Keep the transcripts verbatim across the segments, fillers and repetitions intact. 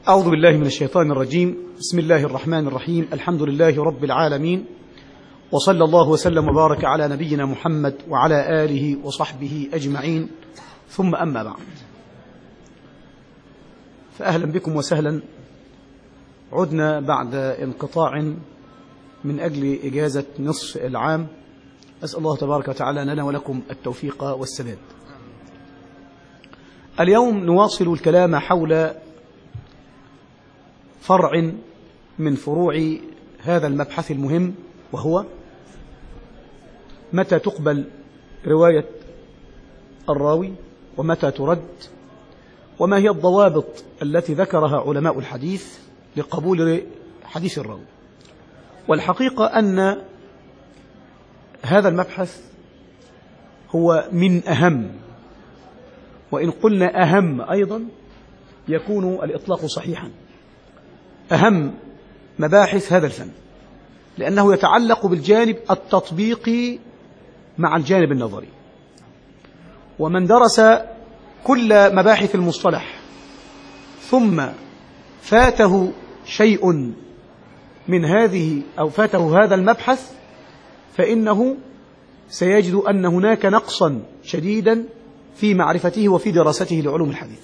أعوذ بالله من الشيطان الرجيم. بسم الله الرحمن الرحيم. الحمد لله رب العالمين، وصلى الله وسلم وبارك على نبينا محمد وعلى آله وصحبه أجمعين، ثم أما بعد، فأهلا بكم وسهلا. عدنا بعد انقطاع من أجل إجازة نصف العام. أسأل الله تبارك وتعالى لنا ولكم التوفيق والسداد. اليوم نواصل الكلام حول فرع من فروع هذا المبحث المهم، وهو متى تقبل رواية الراوي ومتى ترد، وما هي الضوابط التي ذكرها علماء الحديث لقبول حديث الراوي. والحقيقة أن هذا المبحث هو من أهم، وإن قلنا أهم أيضا يكون الإطلاق صحيحا، أهم مباحث هذا الفن، لأنه يتعلق بالجانب التطبيقي مع الجانب النظري. ومن درس كل مباحث المصطلح ثم فاته شيء من هذه أو فاته هذا المبحث، فإنه سيجد أن هناك نقصا شديدا في معرفته وفي دراسته لعلوم الحديث،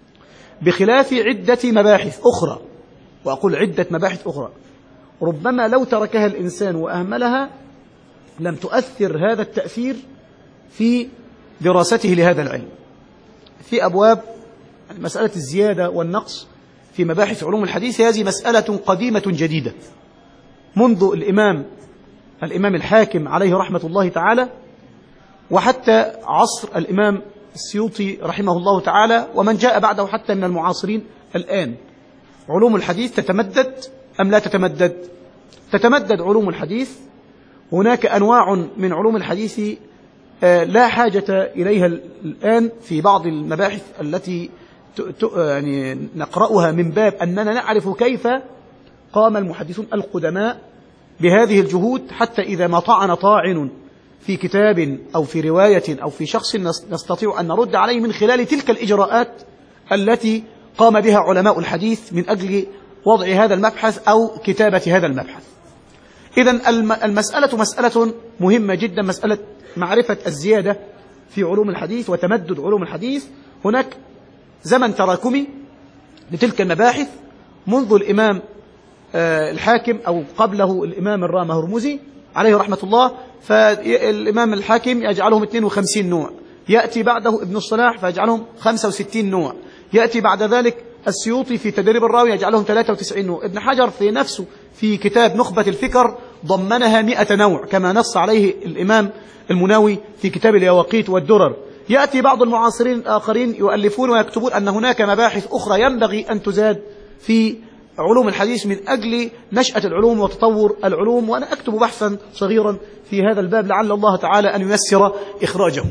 بخلاف عدة مباحث أخرى. وأقول عدة مباحث أخرى ربما لو تركها الإنسان وأهملها لم تؤثر هذا التأثير في دراسته لهذا العلم. في أبواب مسألة الزيادة والنقص في مباحث علوم الحديث، هذه مسألة قديمة جديدة منذ الإمام الإمام الحاكم عليه رحمة الله تعالى، وحتى عصر الإمام السيوطي رحمه الله تعالى، ومن جاء بعده حتى من المعاصرين الآن. علوم الحديث تتمدد أم لا تتمدد؟ تتمدد علوم الحديث. هناك أنواع من علوم الحديث لا حاجة إليها الآن في بعض المباحث التي يعني نقرأها من باب أننا نعرف كيف قام المحدثون القدماء بهذه الجهود، حتى إذا ما طعن طاعن في كتاب أو في رواية أو في شخص نستطيع أن نرد عليه من خلال تلك الإجراءات التي قام بها علماء الحديث من أجل وضع هذا المبحث أو كتابة هذا المبحث. إذن المسألة مسألة مهمة جدا، مسألة معرفة الزيادة في علوم الحديث وتمدد علوم الحديث. هناك زمن تراكمي لتلك المباحث منذ الإمام الحاكم أو قبله الإمام الرامة هرمزي عليه رحمة الله، فالإمام الحاكم يجعلهم اثنين وخمسين نوع، يأتي بعده ابن الصلاح فيجعلهم خمسة وستين نوع، يأتي بعد ذلك السيوطي في تدريب الراوي يجعلهم ثلاثة وتسعين نوع، ابن حجر في نفسه في كتاب نخبة الفكر ضمنها مئة نوع كما نص عليه الإمام المناوي في كتاب اليواقيت والدرر. يأتي بعض المعاصرين الآخرين يؤلفون ويكتبون أن هناك مباحث أخرى ينبغي أن تزاد في علوم الحديث من أجل نشأة العلوم وتطور العلوم، وأنا أكتب بحثا صغيرا في هذا الباب لعل الله تعالى أن ييسر إخراجه.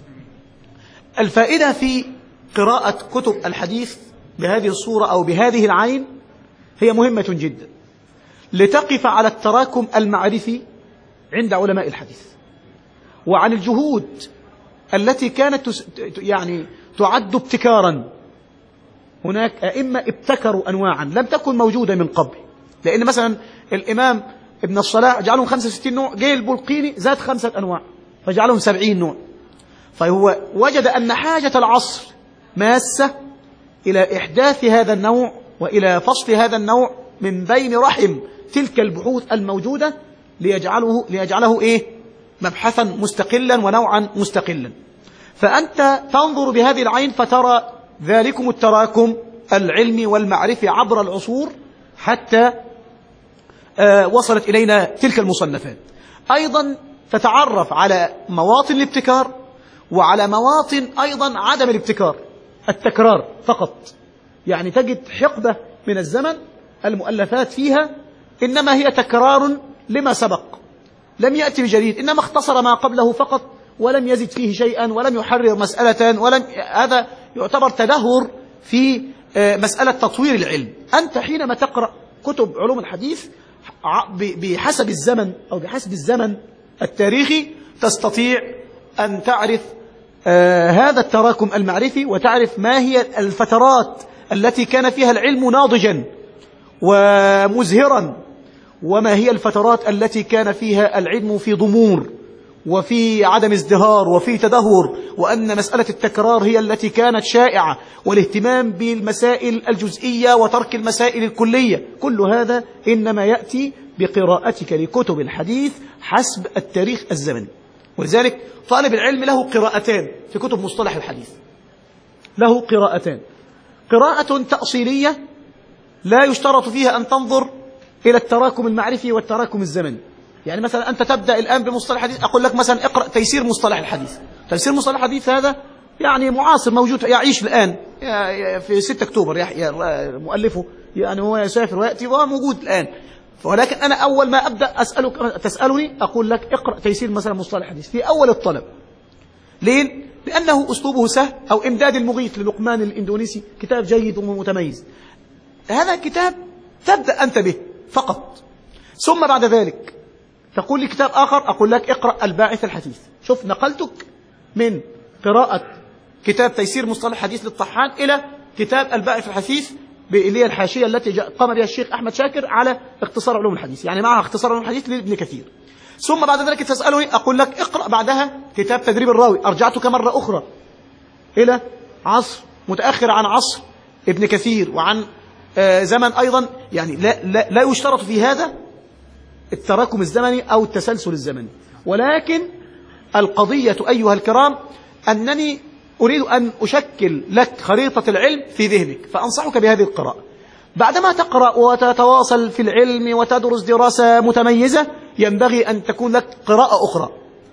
الفائدة في قراءة كتب الحديث بهذه الصورة أو بهذه العين هي مهمة جدا، لتقف على التراكم المعرفي عند علماء الحديث، وعن الجهود التي كانت يعني تعد ابتكارا. هناك أئمة ابتكروا أنواعا لم تكن موجودة من قبل، لأن مثلا الإمام ابن الصلاح جعلهم خمسة وستين نوع، جاء البلقيني زاد خمسة أنواع فجعلهم سبعين نوع. فهو وجد أن حاجة العصر ماسة إلى إحداث هذا النوع وإلى فصل هذا النوع من بين رحم تلك البحوث الموجودة ليجعله, ليجعله إيه؟ مبحثا مستقلا ونوعا مستقلا. فأنت تنظر بهذه العين فترى ذلكم التراكم العلمي والمعرفي عبر العصور حتى آه وصلت إلينا تلك المصنفات. أيضا تتعرف على مواطن الابتكار وعلى مواطن أيضا عدم الابتكار، التكرار فقط. يعني تجد حقبة من الزمن المؤلفات فيها إنما هي تكرار لما سبق، لم يأتي بجديد، إنما اختصر ما قبله فقط ولم يزد فيه شيئا ولم يحرر مسألة، ولم هذا يعتبر تدهور في مسألة تطوير العلم. أنت حينما تقرأ كتب علوم الحديث بحسب الزمن أو بحسب الزمن التاريخي تستطيع أن تعرف آه هذا التراكم المعرفي، وتعرف ما هي الفترات التي كان فيها العلم ناضجا ومزهرا، وما هي الفترات التي كان فيها العلم في ضمور وفي عدم ازدهار وفي تدهور، وأن مسألة التكرار هي التي كانت شائعة، والاهتمام بالمسائل الجزئية وترك المسائل الكلية. كل هذا إنما يأتي بقراءتك لكتب الحديث حسب التاريخ الزمني. ولذلك طالب العلم له قراءتان في كتب مصطلح الحديث، له قراءتان: قراءة تأصيلية لا يشترط فيها أن تنظر إلى التراكم المعرفي والتراكم الزمني. يعني مثلا أنت تبدأ الآن بمصطلح الحديث، أقول لك مثلا اقرأ تيسير مصطلح الحديث. تيسير مصطلح الحديث هذا يعني معاصر، موجود، يعيش الآن في ستة أكتوبر، يحيى مؤلفه يعني هو يسافر ويأتي وهو موجود الآن. ولكن أنا أول ما أبدأ أسألك تسألني أقول لك اقرأ تيسير مثلا مصطلح الحديث في أول الطلب. ليه؟ لأنه أسلوبه سهل. أو إمداد المغيث للقمان الإندونيسي، كتاب جيد ومتميز. هذا كتاب تبدأ أنت به فقط، ثم بعد ذلك تقول لي كتاب آخر، أقول لك اقرأ الباعث الحديث. شوف، نقلتك من قراءة كتاب تيسير مصطلح الحديث للطحان إلى كتاب الباعث الحديث اللي هي الحاشية التي قام بها الشيخ أحمد شاكر على اختصار علوم الحديث، يعني معها اختصار علوم الحديث لابن كثير. ثم بعد ذلك تسألني أقول لك اقرأ بعدها كتاب تدريب الراوي. أرجعتك مرة أخرى إلى عصر متأخر عن عصر ابن كثير وعن آه زمن أيضا، يعني لا, لا, لا يشترط في هذا التراكم الزمني أو التسلسل الزمني. ولكن القضية أيها الكرام أنني أريد أن أشكل لك خريطة العلم في ذهنك، فأنصحك بهذه القراءة. بعدما تقرأ وتتواصل في العلم وتدرس دراسة متميزة، ينبغي أن تكون لك قراءة أخرى،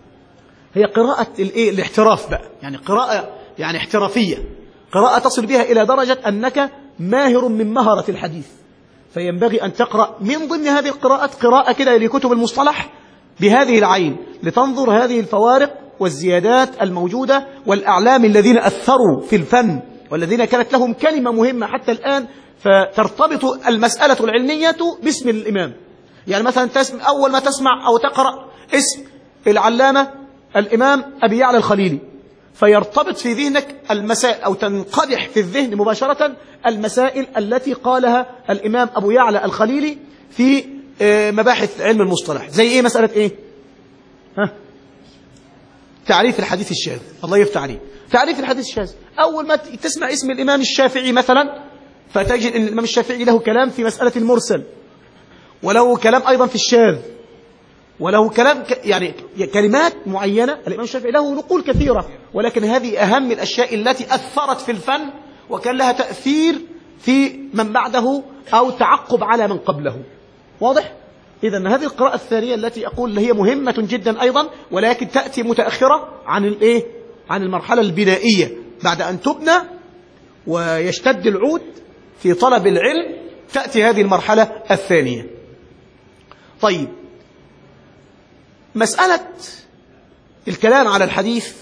هي قراءة الإيه؟ الاحتراف بقى، يعني قراءة يعني احترافية، قراءة تصل بها إلى درجة أنك ماهر من مهرة الحديث. فينبغي أن تقرأ من ضمن هذه القراءات قراءة كده لكتب المصطلح بهذه العين، لتنظر هذه الفوارق والزيادات الموجودة والأعلام الذين أثروا في الفن والذين كانت لهم كلمة مهمة حتى الآن، فترتبط المسألة العلمية باسم الإمام. يعني مثلا تسمع أول ما تسمع أو تقرأ اسم العلامة الإمام أبي يعلى الخليلي، فيرتبط في ذهنك المسائل أو تنقدح في الذهن مباشرة المسائل التي قالها الإمام أبو يعلى الخليلي في مباحث علم المصطلح. زي إيه؟ مسألة إيه؟ ها؟ تعريف الحديث الشاذ. الله يفتح عليك. تعريف الحديث الشاذ، أول ما تسمع اسم الإمام الشافعي مثلا، فتجد أن الإمام الشافعي له كلام في مسألة المرسل، وله كلام أيضا في الشاذ، وله كلام ك... يعني كلمات معينة. الإمام الشافعي له نقول كثيرة، ولكن هذه أهم الأشياء التي أثرت في الفن وكان لها تأثير في من بعده أو تعقب على من قبله. واضح؟ إذن هذه القراءة الثانية التي أقول هي مهمة جدا أيضا، ولكن تأتي متأخرة عن الإيه؟ عن المرحلة البنائية. بعد أن تبنى ويشتد العود في طلب العلم تأتي هذه المرحلة الثانية. طيب، مسألة الكلام على الحديث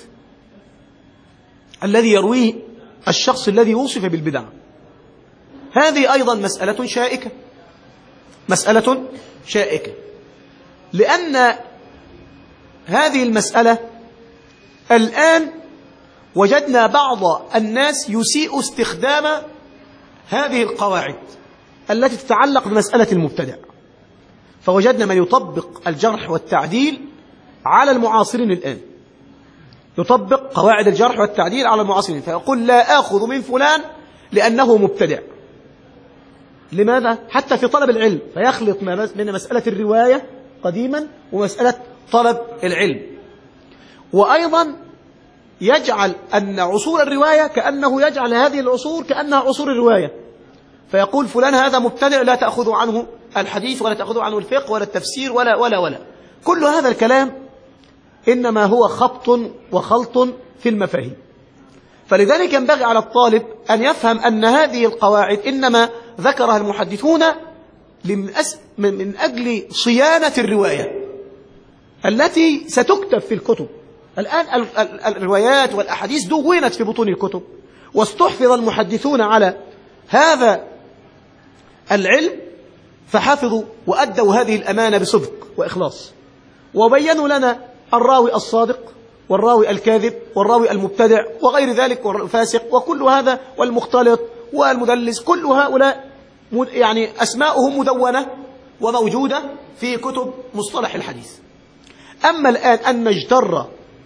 الذي يرويه الشخص الذي وصف بالبدع، هذه أيضا مسألة شائكة، مسألة شائكة، لأن هذه المسألة الآن وجدنا بعض الناس يسيء استخدام هذه القواعد التي تتعلق بمسألة المبتدع. فوجدنا من يطبق الجرح والتعديل على المعاصرين الآن، يطبق قواعد الجرح والتعديل على المعاصرين، فيقول لا آخذ من فلان لأنه مبتدع. لماذا؟ حتى في طلب العلم، فيخلط بين مسألة الرواية قديما ومسألة طلب العلم. وأيضا يجعل أن عصور الرواية كأنه يجعل هذه العصور كأنها عصور الرواية، فيقول فلان هذا مبتدع لا تأخذ عنه الحديث ولا تأخذ عنه الفقه ولا التفسير ولا ولا ولا كل هذا الكلام إنما هو خبط وخلط في المفاهيم. فلذلك ينبغي على الطالب أن يفهم أن هذه القواعد إنما ذكرها المحدثون من أجل صيانة الرواية التي ستكتب في الكتب. الآن الروايات والأحاديث دونت في بطون الكتب، واستحفظ المحدثون على هذا العلم، فحفظوا وأدوا هذه الأمانة بصدق وإخلاص، وبينوا لنا الراوي الصادق والراوي الكاذب والراوي المبتدع وغير ذلك والفاسق وكل هذا والمختلط والمدلس، كل هؤلاء يعني أسماؤهم مدونة وموجودة في كتب مصطلح الحديث. أما الآن أن نجتر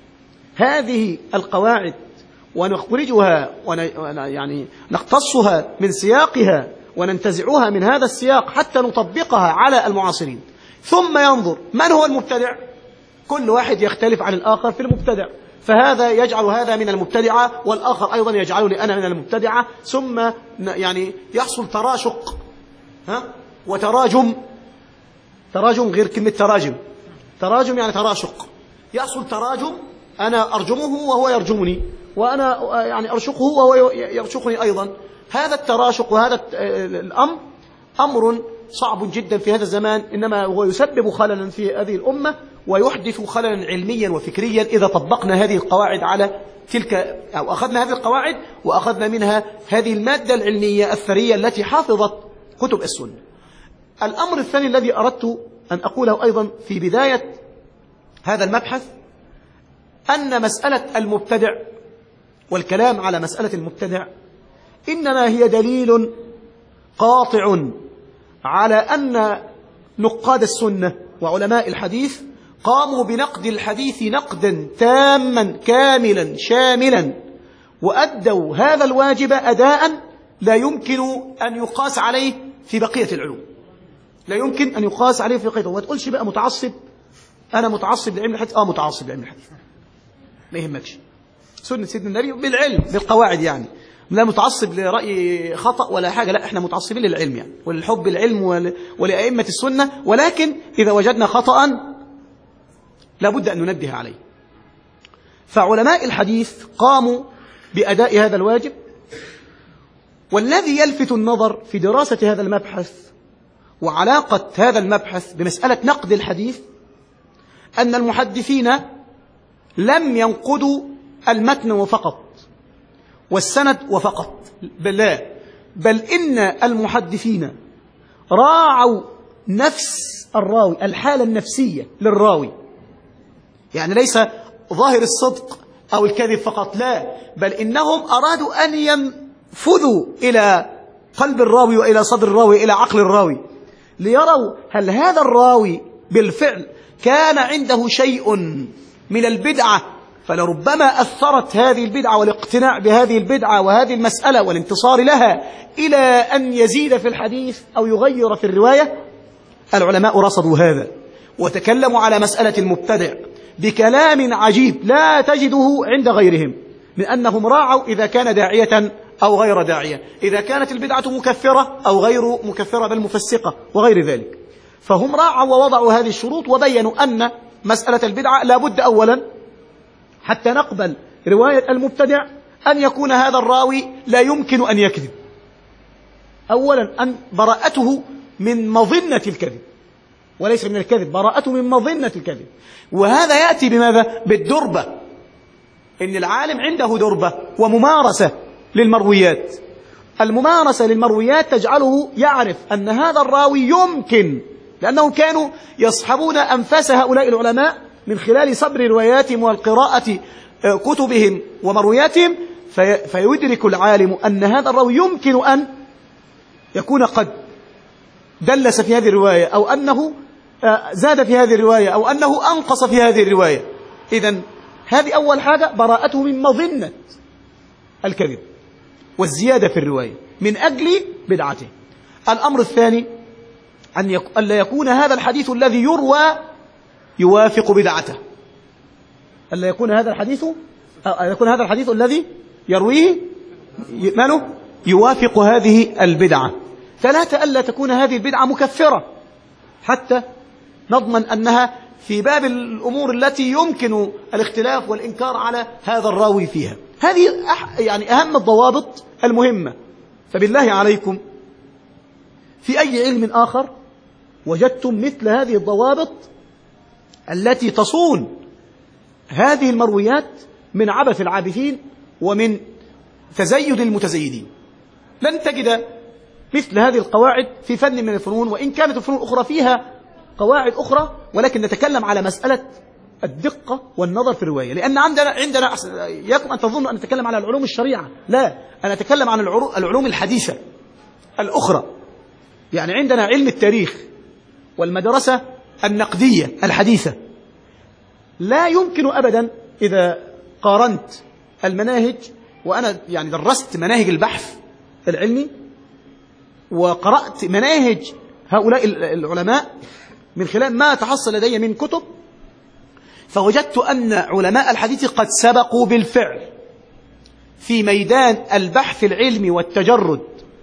هذه القواعد ونخرجها يعني نقتصها من سياقها وننتزعها من هذا السياق حتى نطبقها على المعاصرين، ثم ينظر من هو المبتدع، كل واحد يختلف عن الآخر في المبتدع، فهذا يجعل هذا من المبتدعة والآخر أيضا يجعلني أنا من المبتدعة، ثم يعني يحصل تراشق ها وتراجم. تراجم غير كلمة تراجم، تراجم يعني تراشق، يحصل تراجم، أنا أرجمه وهو يرجمني، وأنا يعني أرشقه وهو يرشقني أيضا. هذا التراشق وهذا الأمر أمر صعب جدا في هذا الزمان، إنما هو يسبب خللا في هذه الأمة ويحدث خللا علميا وفكريا إذا طبقنا هذه القواعد على تلك، أو أخذنا هذه القواعد وأخذنا منها هذه المادة العلمية الثرية التي حافظت كتب السنة. الأمر الثاني الذي أردت أن أقوله أيضا في بداية هذا المبحث، أن مسألة المبتدع والكلام على مسألة المبتدع إنما هي دليل قاطع على أن نقاد السنة وعلماء الحديث قاموا بنقد الحديث نقدا تاما كاملا شاملا، وأدوا هذا الواجب أداء لا يمكن أن يقاس عليه في بقية العلوم، لا يمكن أن يقاس عليه في بقية. وتقولش بقى متعصب، أنا متعصب لعلم الحديث، آه متعصب لعلم الحديث، ما يهمكش سنة سيدنا النبي بالعلم بالقواعد، يعني لا متعصب لرأي خطأ ولا حاجة، لا احنا متعصبين للعلم يعني وللحب العلم ولأئمة السنة، ولكن إذا وجدنا خطأ لابد أن ننبه عليه. فعلماء الحديث قاموا بأداء هذا الواجب، والذي يلفت النظر في دراسة هذا المبحث وعلاقة هذا المبحث بمسألة نقد الحديث أن المحدثين لم ينقدوا المتن وفقط والسند وفقط، بل لا، بل إن المحدثين راعوا نفس الراوي، الحالة النفسية للراوي، يعني ليس ظاهر الصدق أو الكذب فقط، لا، بل إنهم أرادوا أن ينفذوا إلى قلب الراوي وإلى صدر الراوي وإلى عقل الراوي، ليروا هل هذا الراوي بالفعل كان عنده شيء من البدعة، فلربما أثرت هذه البدعة والاقتناع بهذه البدعة وهذه المسألة والانتصار لها إلى أن يزيد في الحديث أو يغير في الرواية. العلماء رصدوا هذا وتكلموا على مسألة المبتدع بكلام عجيب لا تجده عند غيرهم، من أنهم راعوا إذا كان داعية أو غير داعية، إذا كانت البدعة مكفرة أو غير مكفرة بل مفسقة وغير ذلك، فهم راعوا ووضعوا هذه الشروط وبينوا أن مسألة البدعة لا بد أولا حتى نقبل رواية المبتدع أن يكون هذا الراوي لا يمكن أن يكذب، أولا أن براءته من مظنة الكذب وليس من الكذب، براءته من مظنة الكذب، وهذا يأتي بماذا؟ بالدربة، إن العالم عنده دربة وممارسة للمرويات، الممارسة للمرويات تجعله يعرف أن هذا الراوي يمكن، لأنهم كانوا يصحبون أنفاس هؤلاء العلماء من خلال صبر رواياتهم والقراءة كتبهم ومروياتهم، في فيدرك العالم أن هذا الراوي يمكن أن يكون قد دلس في هذه الرواية، أو أنه زاد في هذه الرواية، أو أنه أنقص في هذه الرواية. إذن هذه أول حاجة، براءته من مظنة الكذب والزيادة في الرواية من أجل بدعته. الأمر الثاني أن لا يكون هذا الحديث الذي يروى يوافق بدعته، ألا يكون هذا الحديث أو يكون هذا الحديث الذي يرويه ماله يوافق هذه البدعة. ثلاثة، ألا تكون هذه البدعة مكفرة حتى نضمن أنها في باب الأمور التي يمكن الاختلاف والإنكار على هذا الراوي فيها. هذه يعني أهم الضوابط المهمة. فبالله عليكم في أي علم آخر وجدتم مثل هذه الضوابط التي تصون هذه المرويات من عبث العابثين ومن تزيد المتزيدين؟ لن تجد مثل هذه القواعد في فن من الفنون، وإن كانت الفنون الأخرى فيها قواعد أخرى، ولكن نتكلم على مسألة الدقة والنظر في الرواية، لأن عندنا عندنا يكم أن تظن أن نتكلم على العلوم الشريعة، لا، أنا أتكلم عن العلوم الحديثة الأخرى. يعني عندنا علم التاريخ والمدرسة النقدية الحديثة، لا يمكن أبدا إذا قارنت المناهج، وأنا يعني درست مناهج البحث العلمي وقرأت مناهج هؤلاء العلماء من خلال ما تحصل لدي من كتب، فوجدت أن علماء الحديث قد سبقوا بالفعل في ميدان البحث العلمي والتجرد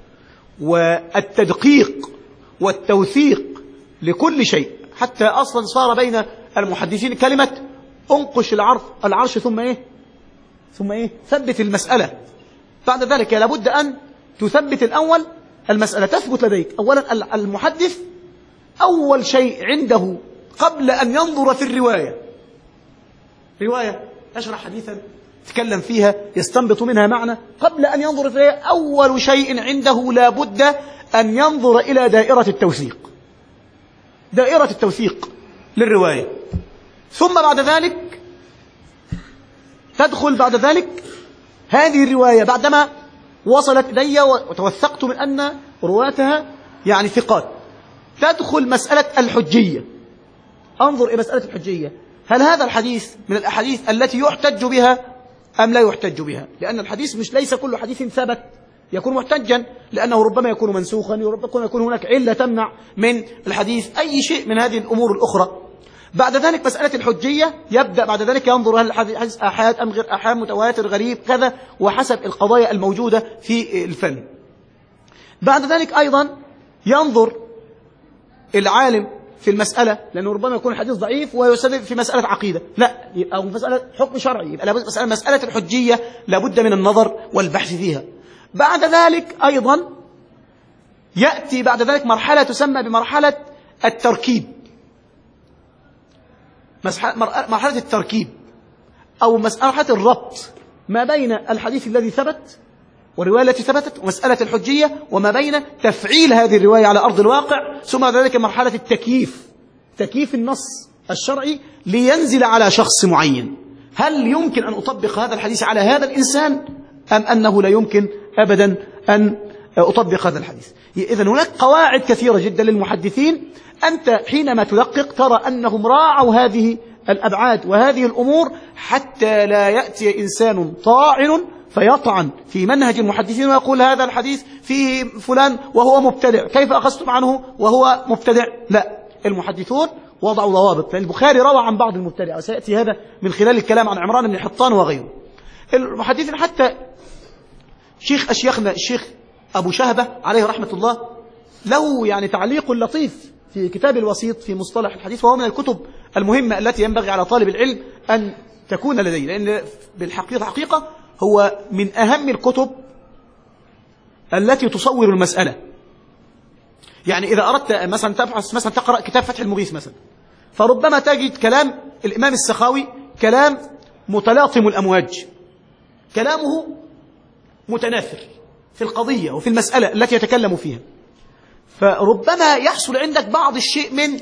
والتدقيق والتوثيق لكل شيء، حتى أصلا صار بين المحدثين كلمة انقش العرف العرش ثم إيه ثم إيه ثبت المسألة. بعد ذلك لابد أن تثبت الأول المسألة، تثبت لديك أولا المحدث أول شيء عنده قبل أن ينظر في الرواية، رواية أشرح حديثا تكلم فيها يستنبط منها معنى، قبل أن ينظر في الرواية أول شيء عنده لابد أن ينظر إلى دائرة التوثيق، دائرة التوثيق للرواية. ثم بعد ذلك تدخل بعد ذلك هذه الرواية بعدما وصلت إلي وتوثقت من أن رواتها يعني ثقات، تدخل مسألة الحجية، أنظر إلى مسألة الحجية، هل هذا الحديث من الأحاديث التي يحتج بها أم لا يحتج بها؟ لأن الحديث مش ليس كل حديث ثبت يكون محتجا، لأنه ربما يكون منسوخا، ربما يكون هناك علة تمنع من الحديث، أي شيء من هذه الأمور الأخرى. بعد ذلك مسألة الحجية، يبدأ بعد ذلك ينظر هل الحديث آحاد أم غير آحاد، متواتر، غريب، كذا، وحسب القضايا الموجودة في الفن. بعد ذلك أيضا ينظر العالم في المسألة، لأنه ربما يكون الحديث ضعيف ويستدل في مسألة عقيدة، لا، أو مسألة حكم شرعي، يبقى لابد مسألة مسألة الحجية لابد من النظر والبحث فيها. بعد ذلك أيضا يأتي بعد ذلك مرحلة تسمى بمرحلة التركيب، مرحلة التركيب أو مرحلة الربط ما بين الحديث الذي ثبت والرواية التي ثبتت ومسألة الحجية، وما بين تفعيل هذه الرواية على أرض الواقع. ثم بعد ذلك مرحلة التكييف، تكييف النص الشرعي لينزل على شخص معين، هل يمكن أن أطبق هذا الحديث على هذا الإنسان أم أنه لا يمكن أبدا أن أطبق هذا الحديث. إذن هناك قواعد كثيرة جدا للمحدثين، أنت حينما تدقق ترى أنهم راعوا هذه الأبعاد وهذه الأمور حتى لا يأتي إنسان طاعن فيطعن في منهج المحدثين ويقول هذا الحديث فيه فلان وهو مبتدع، كيف أخذتم عنه وهو مبتدع؟ لا، المحدثون وضعوا ضوابط، لأن البخاري روى عن بعض المبتدع، وسيأتي هذا من خلال الكلام عن عمران بن حطان وغيره. المحدثين حتى شيخ أشيخنا الشيخ أبو شهبة عليه رحمة الله له يعني تعليق لطيف في كتاب الوسيط في مصطلح الحديث، وهو من الكتب المهمة التي ينبغي على طالب العلم أن تكون لديه، لأن بالحقيقة حقيقة هو من أهم الكتب التي تصور المسألة. يعني إذا أردت مثلا تبحث مثلا تقرأ كتاب فتح المغيث مثلا، فربما تجد كلام الإمام السخاوي كلام متلاطم الأمواج، كلامه متناثر في القضية وفي المسألة التي يتكلم فيها، فربما يحصل عندك بعض الشيء من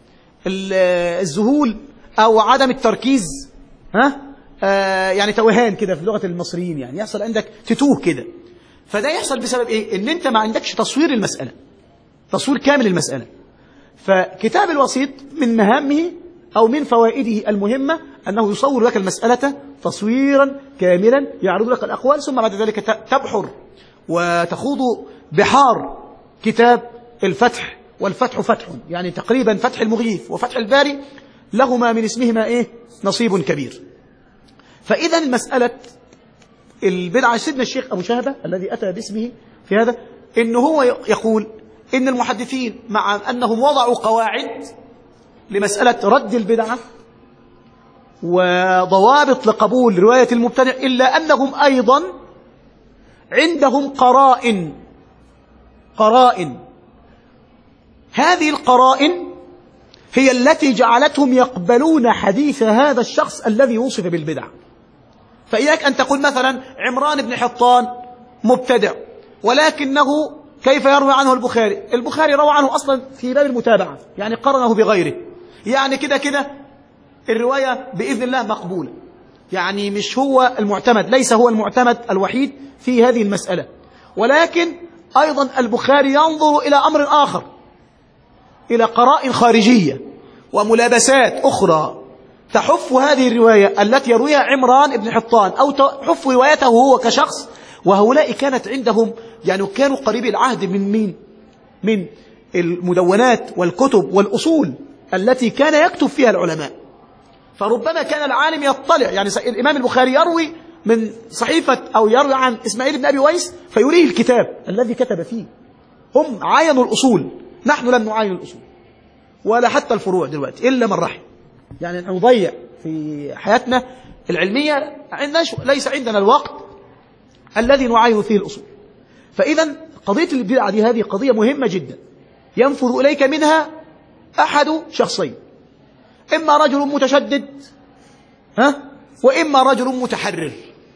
الذهول أو عدم التركيز، ها آه يعني توهان كده في لغة المصريين، يعني يحصل عندك تتوه كده. فده يحصل بسبب إيه؟ إن أنت ما عندكش تصوير المسألة، تصوير كامل المسألة. فكتاب الوسيط من مهامه أو من فوائده المهمة أنه يصور لك المسألة تصويرا كاملا، يعرض لك الأقوال، ثم بعد ذلك تبحر وتخوض بحار كتاب الفتح، والفتح فتح، يعني تقريبا فتح المغيث وفتح الباري لهما من اسمهما إيه؟ نصيب كبير. فإذا مسألة البدعة، سيدنا الشيخ أبو شهبة الذي أتى باسمه في هذا، إنه هو يقول إن المحدثين مع أنهم وضعوا قواعد لمسألة رد البدعة وضوابط لقبول رواية المبتدع، إلا أنهم أيضا عندهم قرائن قرائن هذه القرائن هي التي جعلتهم يقبلون حديث هذا الشخص الذي وصف بالبدع. فإياك أن تقول مثلا عمران بن حطان مبتدع، ولكنه كيف يروي عنه البخاري؟ البخاري روى عنه أصلا في باب المتابعة، يعني قرنه بغيره، يعني كده كده الرواية بإذن الله مقبولة، يعني مش هو المعتمد، ليس هو المعتمد الوحيد في هذه المسألة، ولكن أيضا البخاري ينظر إلى أمر آخر، إلى قرائن خارجية وملابسات أخرى تحف هذه الرواية التي يرويها عمران بن حطان أو تحف روايته هو كشخص. وهؤلاء كانت عندهم يعني كانوا قريبي العهد من مين؟ من المدونات والكتب والأصول التي كان يكتب فيها العلماء. فربما كان العالم يطلع، يعني الإمام البخاري يروي من صحيفة أو يروي عن إسماعيل بن أبي ويس فيريه الكتاب الذي كتب فيه. هم عاينوا الأصول، نحن لم نعاين الأصول ولا حتى الفروع دلوقتي إلا من رحم. يعني نضيع في حياتنا العلمية، ليس عندنا الوقت الذي نعاين فيه الأصول. فإذا قضية البدعة دي هذه قضية مهمة جدا، ينفذ إليك منها أحد شخصين، إما رجل متشدد ها وإما رجل متحرر.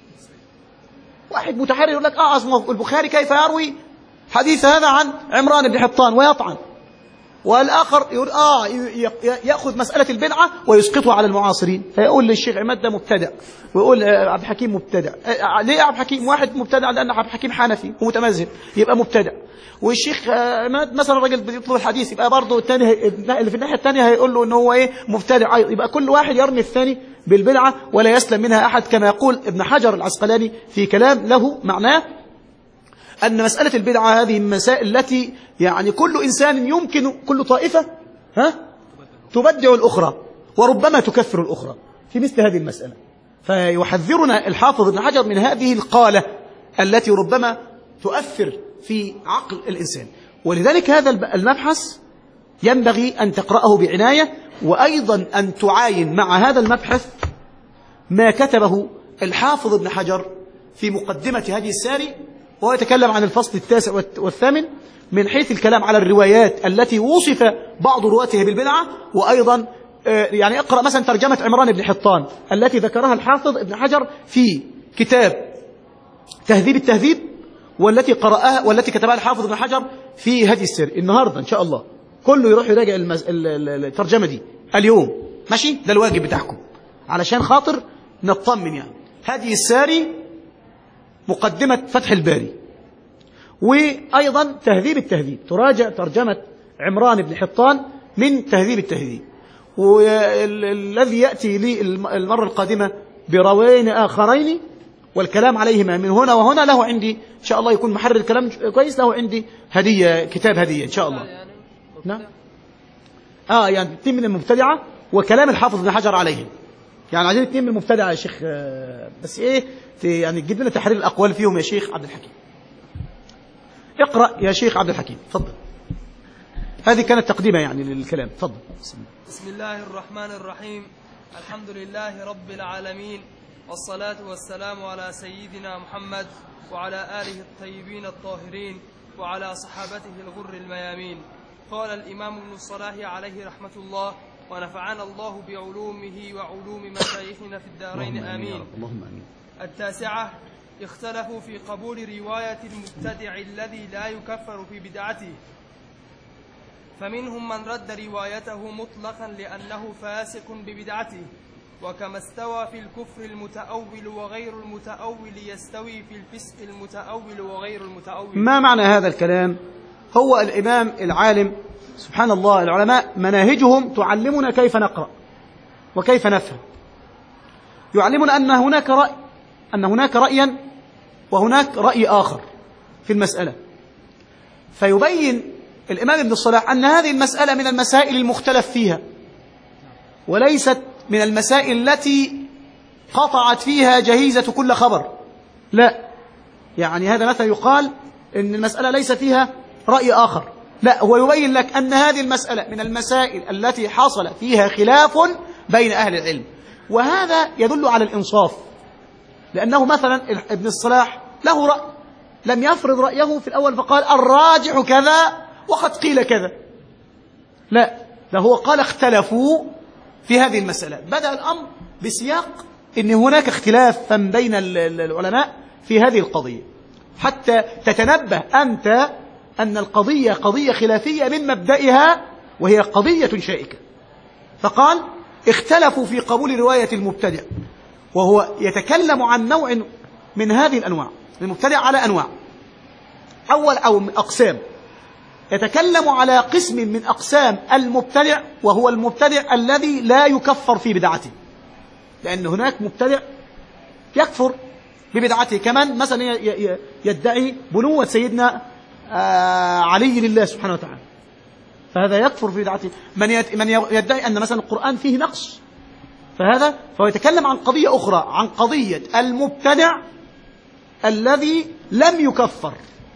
واحد متحرر يقول لك آه أصلا البخاري كيف يروي حديث هذا عن عمران بن حطان ويطعن، والآخر يقول آه يأخذ مسألة البدعة ويسقطها على المعاصرين، فيقول للشيخ عماد ده مبتدع، ويقول عبد الحكيم مبتدع. ليه عبد الحكيم؟ واحد مبتدع لأن عبد الحكيم حنفي ومتمذهب يبقى مبتدع، والشيخ عماد مثلا راجل بيطلب الحديث يبقى برضه الثاني اللي في الناحية الثانية هيقول له إن هو إيه مبتدع، يبقى كل واحد يرمي الثاني بالبدعة ولا يسلم منها أحد. كما يقول ابن حجر العسقلاني في كلام له معناه أن مسألة البدعة هذه المسائل التي يعني كل إنسان يمكن كل طائفة ها تبدع الأخرى وربما تكفر الأخرى في مثل هذه المسألة. فيحذرنا الحافظ ابن حجر من هذه القالة التي ربما تؤثر في عقل الإنسان. ولذلك هذا المبحث ينبغي أن تقرأه بعناية، وأيضا أن تعاين مع هذا المبحث ما كتبه الحافظ ابن حجر في مقدمة هدي الساري، وهو يتكلم عن الفصل التاسع والثامن من حيث الكلام على الروايات التي وصف بعض رواتها بالبدعة. وأيضا يعني اقرأ مثلا ترجمة عمران بن حطان التي ذكرها الحافظ ابن حجر في كتاب تهذيب التهذيب، والتي قرأها والتي كتبها الحافظ ابن حجر في هدي الساري. النهاردة إن شاء الله كله يروح يراجع المز... الترجمة دي اليوم، ماشي؟ ده الواجب بتاعكم علشان خاطر نطمن. يعني هدي الساري مقدمة فتح الباري، وأيضا تهذيب التهذيب تراجع ترجمة عمران بن حطان من تهذيب التهذيب. والذي يأتي لي المرة القادمة براوين آخرين والكلام عليهما من هنا وهنا له عندي إن شاء الله، يكون محرر الكلام كويس، له عندي هدية، كتاب هدية إن شاء الله. نعم آه يعني اثنين من المبتدعة وكلام الحافظ ابن حجر عليهم، يعني عايزين اثنين من المبتدعة يا شيخ، بس إيه يعني تجيب لنا تحرير الأقوال فيهم يا شيخ عبد الحكيم. اقرأ يا شيخ عبد الحكيم، تفضل. هذه كانت تقديمة يعني للكلام، تفضل. بسم الله الرحمن الرحيم، الحمد لله رب العالمين، والصلاة والسلام على سيدنا محمد وعلى آله الطيبين الطاهرين وعلى صحابته الغر الميامين. قال الإمام ابن الصلاح عليه رحمة الله، ونفعنا الله بعلومه وعلوم مشايخنا في الدارين آمين. اللهم آمين. التاسعة، اختلفوا في قبول رواية المبتدع الذي لا يكفر في بدعته، فمنهم من رد روايته مطلقا لأنه فاسق ببدعته، وكما استوى في الكفر المتأول وغير المتأول يستوي في الفسق المتأول وغير المتأول. ما معنى هذا الكلام؟ هو الإمام العالم سبحان الله، العلماء مناهجهم تعلمنا كيف نقرأ وكيف نفهم. يعلمنا أن هناك رأي أن هناك رأيا وهناك رأي آخر في المسألة، فيبين الإمام ابن الصلاح أن هذه المسألة من المسائل المختلف فيها، وليست من المسائل التي قطعت فيها جهيزة كل خبر، لا. يعني هذا مثلا يقال أن المسألة ليس فيها رأي آخر، لا، هو يبين لك أن هذه المسألة من المسائل التي حصل فيها خلاف بين أهل العلم، وهذا يدل على الإنصاف. لأنه مثلا ابن الصلاح له رأي لم يفرض رأيه في الأول فقال الراجح كذا وقد قيل كذا، لا، ده هو قال اختلفوا في هذه المسألة. بدأ الأمر بسياق أن هناك اختلافا بين العلماء في هذه القضية، حتى تتنبه أنت أن القضية قضية خلافية من مبدئها، وهي قضية شائكة. فقال اختلفوا في قبول رواية المبتدع، وهو يتكلم عن نوع من هذه الأنواع. المبتدع على أنواع، أول أو أقسام. يتكلم على قسم من أقسام المبتدع، وهو المبتدع الذي لا يكفر في بدعته، لأن هناك مبتدع يكفر ببدعته، كمان مثلا يدعي بنوة سيدنا علي لله سبحانه وتعالى، فهذا يكفر في بدعته. من من يدعي أن مثلا القرآن فيه نقص، فهذا فهو يتكلم عن قضية أخرى، عن قضية المبتدع الذي لم يكفر.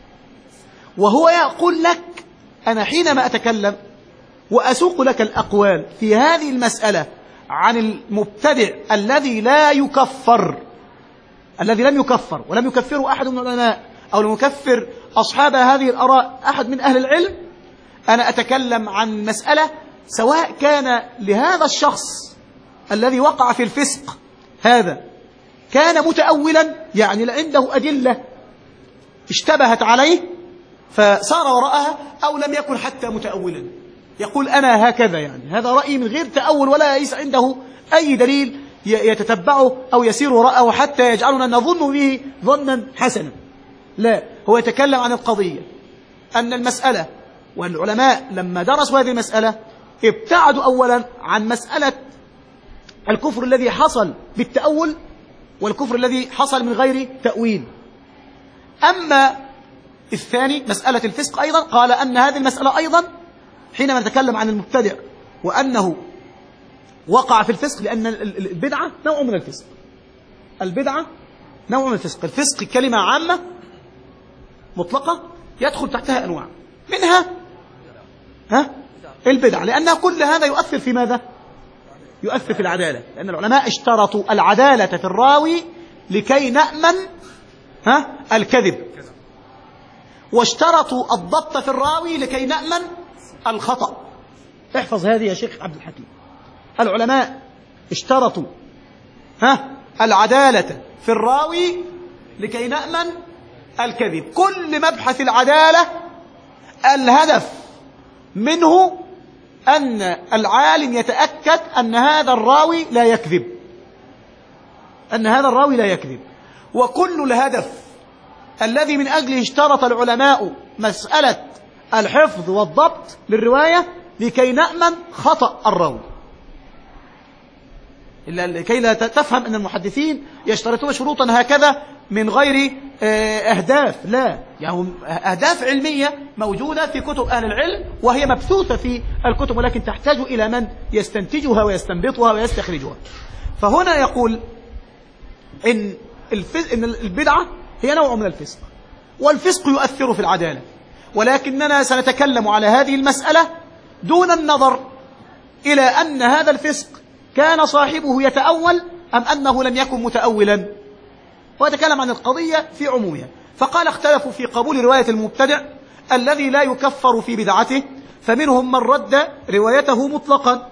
وهو يقول لك أنا حينما أتكلم وأسوق لك الأقوال في هذه المسألة عن المبتدع الذي لا يكفر، الذي لم يكفر ولم يكفره أحد من العلماء، أو لم يكفر أصحاب هذه الآراء أحد من أهل العلم، أنا أتكلم عن مسألة سواء كان لهذا الشخص الذي وقع في الفسق هذا كان متأولا، يعني عنده أدلة اشتبهت عليه فصار وراءها، أو لم يكن حتى متأولا، يقول أنا هكذا، يعني هذا رأيي من غير تأول ولا ليس عنده أي دليل يتتبعه أو يسير وراءه حتى يجعلنا نظن به ظنا حسنا. لا، هو يتكلم عن القضية أن المسألة، والعلماء لما درسوا هذه المسألة ابتعدوا أولا عن مسألة الكفر الذي حصل بالتأول والكفر الذي حصل من غير تأويل. أما الثاني مسألة الفسق أيضا، قال أن هذه المسألة أيضا حينما نتكلم عن المبتدع وأنه وقع في الفسق، لأن البدعة نوع من الفسق، البدعة نوع من الفسق. الفسق كلمة عامة مطلقة يدخل تحتها أنواع، منها ها البدعة، لأن كل هذا يؤثر في ماذا؟ يؤثر في العدالة، لأن العلماء اشترطوا العدالة في الراوي لكي نأمن ها الكذب، واشترطوا الضبط في الراوي لكي نأمن الخطأ. احفظ هذه يا شيخ عبد الحكيم. العلماء اشترطوا ها العدالة في الراوي لكي نأمن الكذب. كل مبحث العدالة الهدف منه أن العالم يتأكد أن هذا الراوي لا يكذب، أن هذا الراوي لا يكذب. وكل الهدف الذي من أجله اشترط العلماء مسألة الحفظ والضبط للرواية لكي نأمن خطأ الراوي، إلا لكي لا تفهم أن المحدثين يشترطون شروطا هكذا من غير أهداف، لا، يعني أهداف علمية موجودة في كتب أهل العلم وهي مبثوثة في الكتب، ولكن تحتاج إلى من يستنتجها ويستنبطها ويستخرجها. فهنا يقول إن إن البدعة هي نوع من الفسق، والفسق يؤثر في العدالة، ولكننا سنتكلم على هذه المسألة دون النظر إلى أن هذا الفسق كان صاحبه يتأول أم أنه لم يكن متأولا، ويتكلم عن القضية في عمومها. فقال اختلفوا في قبول رواية المبتدع الذي لا يكفر في بدعته، فمنهم من رد روايته مطلقا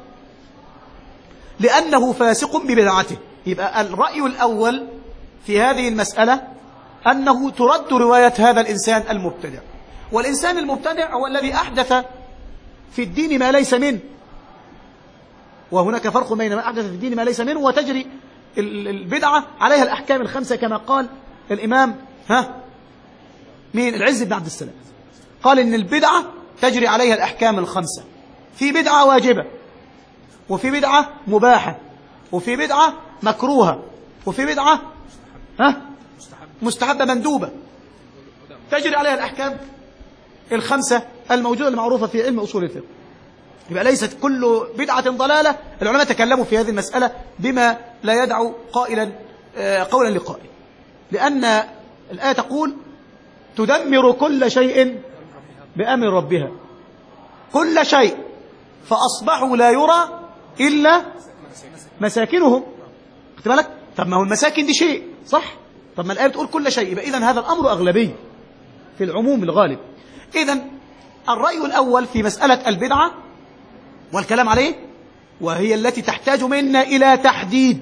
لأنه فاسق ببدعته. يبقى الرأي الأول في هذه المسألة أنه ترد رواية هذا الإنسان المبتدع، والإنسان المبتدع هو الذي أحدث في الدين ما ليس منه، وهناك فرق بين ما أحدث في الدين ما ليس منه وتجري البدعة عليها الأحكام الخمسة، كما قال الإمام ها مين العز بن عبد السلام، قال إن البدعة تجري عليها الأحكام الخمسة، في بدعة واجبة، وفي بدعة مباحة، وفي بدعة مكروهة، وفي بدعة ها مستحبة مندوبة، تجري عليها الأحكام الخمسة الموجودة المعروفة في علم أصول الفقه. يبقى ليست كل بدعة ضلالة. العلماء تكلموا في هذه المسألة بما لا يدعو قائلا قولا لقائل، لأن الآية تقول تدمر كل شيء بأمر ربها، كل شيء، فأصبحوا لا يرى إلا مساكنهم. خدت بالك؟ طب ما هو المساكن دي شيء صح؟ طب ما الآية بتقول كل شيء، يبقى إذن هذا الأمر أغلبي في العموم الغالب. إذن الرأي الأول في مسألة البدعة والكلام عليه، وهي التي تحتاج منا إلى تحديد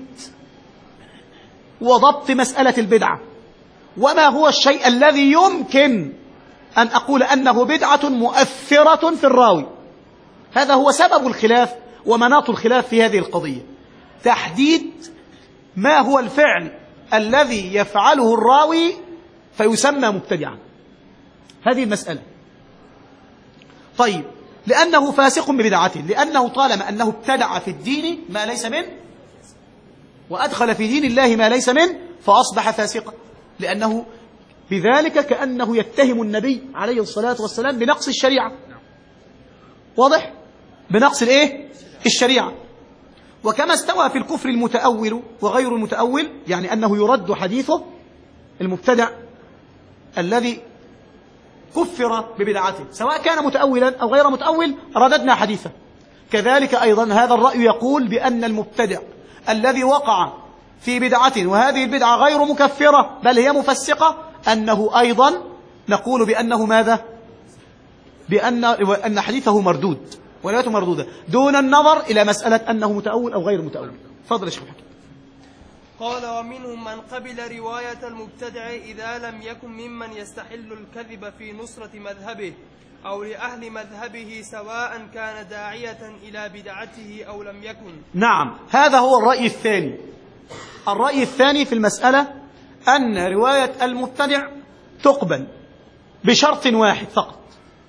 وضبط مسألة البدعة، وما هو الشيء الذي يمكن أن أقول أنه بدعة مؤثرة في الراوي. هذا هو سبب الخلاف ومناط الخلاف في هذه القضية تحديد ما هو الفعل الذي يفعله الراوي فيسمى مبتدعا. هذه المسألة. طيب، لأنه فاسق ببدعته، لأنه طالما أنه ابتدع في الدين ما ليس منه وأدخل في دين الله ما ليس منه فأصبح فاسقا، لأنه بذلك كأنه يتهم النبي عليه الصلاة والسلام بنقص الشريعة. واضح؟ بنقص الايه؟ الشريعة. وكما استوى في الكفر المتأول وغير المتأول، يعني أنه يرد حديثه المبتدع الذي كفر ببدعته، سواء كان متأولا أو غير متأول رددنا حديثه. كذلك أيضا هذا الرأي يقول بأن المبتدع الذي وقع في بدعة وهذه البدعة غير مكفرة بل هي مفسقة، أنه أيضا نقول بأنه ماذا؟ بأن أن حديثه مردود وروايته مردودة، دون النظر إلى مسألة أنه متأول أو غير متأول. فضل يا شيخ حكيم. قال: ومنهم من قبل رواية المبتدع إذا لم يكن ممن يستحل الكذب في نصرة مذهبه أو لأهل مذهبه، سواء كان داعية إلى بدعته أو لم يكن. نعم، هذا هو الرأي الثاني. الرأي الثاني في المسألة أن رواية المبتدع تقبل بشرط واحد فقط،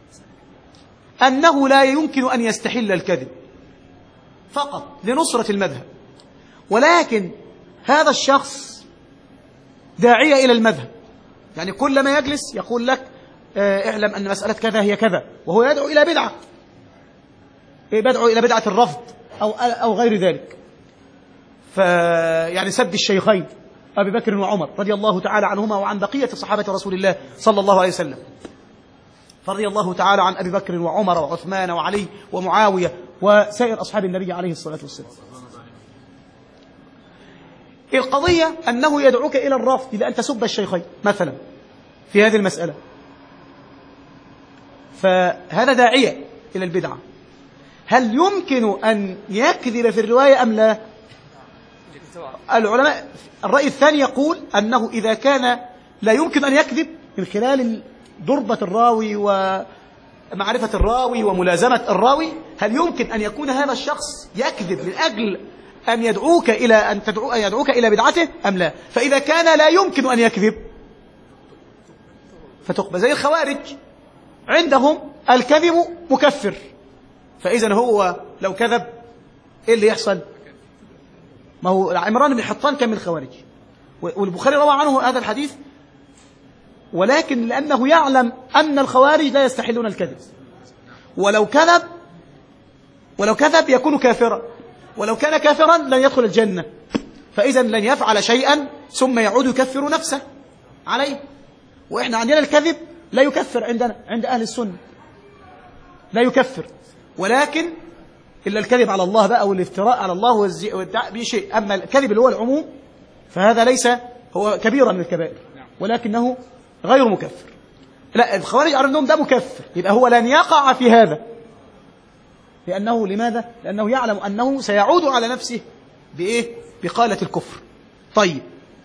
أنه لا يمكن أن يستحل الكذب فقط لنصرة المذهب، ولكن هذا الشخص داعية إلى المذهب، يعني كل ما يجلس يقول لك اعلم أن مسألة كذا هي كذا، وهو يدعو إلى بدعة، يدعو إلى بدعة الرفض أو أو غير ذلك. فيعني سب الشيخين أبي بكر وعمر رضي الله تعالى عنهما وعن بقية صحابة رسول الله صلى الله عليه وسلم، فرضي الله تعالى عن أبي بكر وعمر وعثمان وعلي ومعاوية وسائر أصحاب النبي عليه الصلاة والسلام. القضية أنه يدعوك إلى الرفض بأن تسب الشيخين مثلا في هذه المسألة، فهذا داعية إلى البدعة. هل يمكن أن يكذب في الرواية أم لا؟ العلماء الرأي الثاني يقول أنه إذا كان لا يمكن أن يكذب من خلال ضربة الراوي ومعرفة الراوي وملازمة الراوي، هل يمكن أن يكون هذا الشخص يكذب من أجل أن يدعوك إلى أن تدعو أن يدعوك إلى بدعته أم لا؟ فإذا كان لا يمكن أن يكذب فتقبل. زي الخوارج عندهم الكذب مكفر، فإذا هو لو كذب إيه اللي يحصل؟ ما هو عمران بن حطان كان من الخوارج، والبخاري روى عنه هذا الحديث، ولكن لأنه يعلم أن الخوارج لا يستحلون الكذب، ولو كذب ولو كذب يكون كافرا، ولو كان كافرا لن يدخل الجنة، فإذا لن يفعل شيئا ثم يعود يكفر نفسه عليه. وإحنا عندنا الكذب لا يكفر، عندنا عند أهل السنة لا يكفر، ولكن إلا الكذب على الله بقى والافتراء على الله والدعاء بشيء. أما الكذب اللي هو العموم فهذا ليس هو كبيرا من الكبائر ولكنه غير مكفر. لا، الخوارج عندهم ده مكفر، يبقى هو لن يقع في هذا، لأنه لماذا؟ لأنه يعلم أنه سيعود على نفسه بإيه؟ بقالة الكفر. طيب،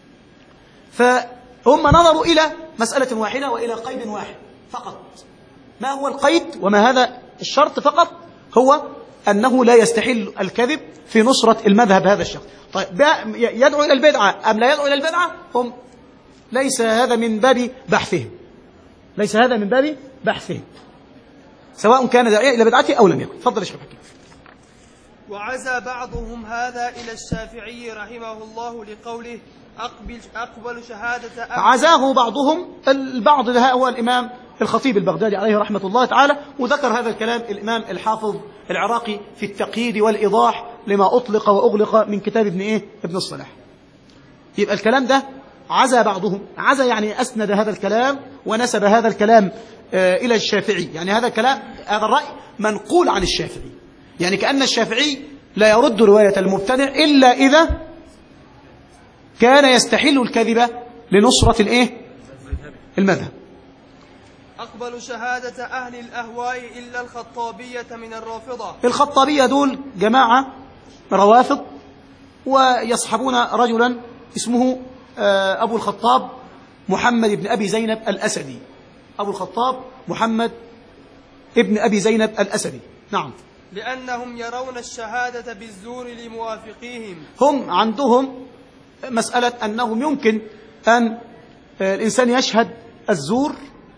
فهم نظروا إلى مسألة واحدة وإلى قيد واحد فقط. ما هو القيد وما هذا الشرط فقط؟ هو أنه لا يستحل الكذب في نصرة المذهب هذا الشخص. طيب، يدعو إلى البدعة أم لا يدعو إلى البدعة؟ هم ليس هذا من باب بحثهم، ليس هذا من باب بحثهم، سواء كان داعيا إلى بدعته أو لم يكن. تفضل يا شيخ حكيم. وعزى بعضهم هذا إلى الشافعي رحمه الله لقوله أقبل, أقبل شهادة أبي. عزاه بعضهم، البعض ده هو الإمام الخطيب البغدادي عليه رحمة الله تعالى، وذكر هذا الكلام الإمام الحافظ العراقي في التقييد والإيضاح لما أطلق وأغلق من كتاب ابن إيه؟ ابن الصلاح. يبقى الكلام ده عزى بعضهم، عزى يعني أسند هذا الكلام ونسب هذا الكلام آه إلى الشافعي، يعني هذا الكلام هذا الرأي منقول عن الشافعي، يعني كأن الشافعي لا يرد رواية المبتدع إلا إذا كان يستحل الكذب لنصرة الإيه؟ المذهب. أقبل شهادة أهل الأهواء إلا الخطابية من الرافضة. الخطابية دول جماعة روافض، ويصحبون رجلا اسمه أبو الخطاب محمد بن أبي زينب الأسدي. أبو الخطاب محمد ابن أبي زينب الأسدي، نعم، لأنهم يرون الشهادة بالزور لموافقيهم. هم عندهم مسألة أنهم يمكن أن الإنسان يشهد الزور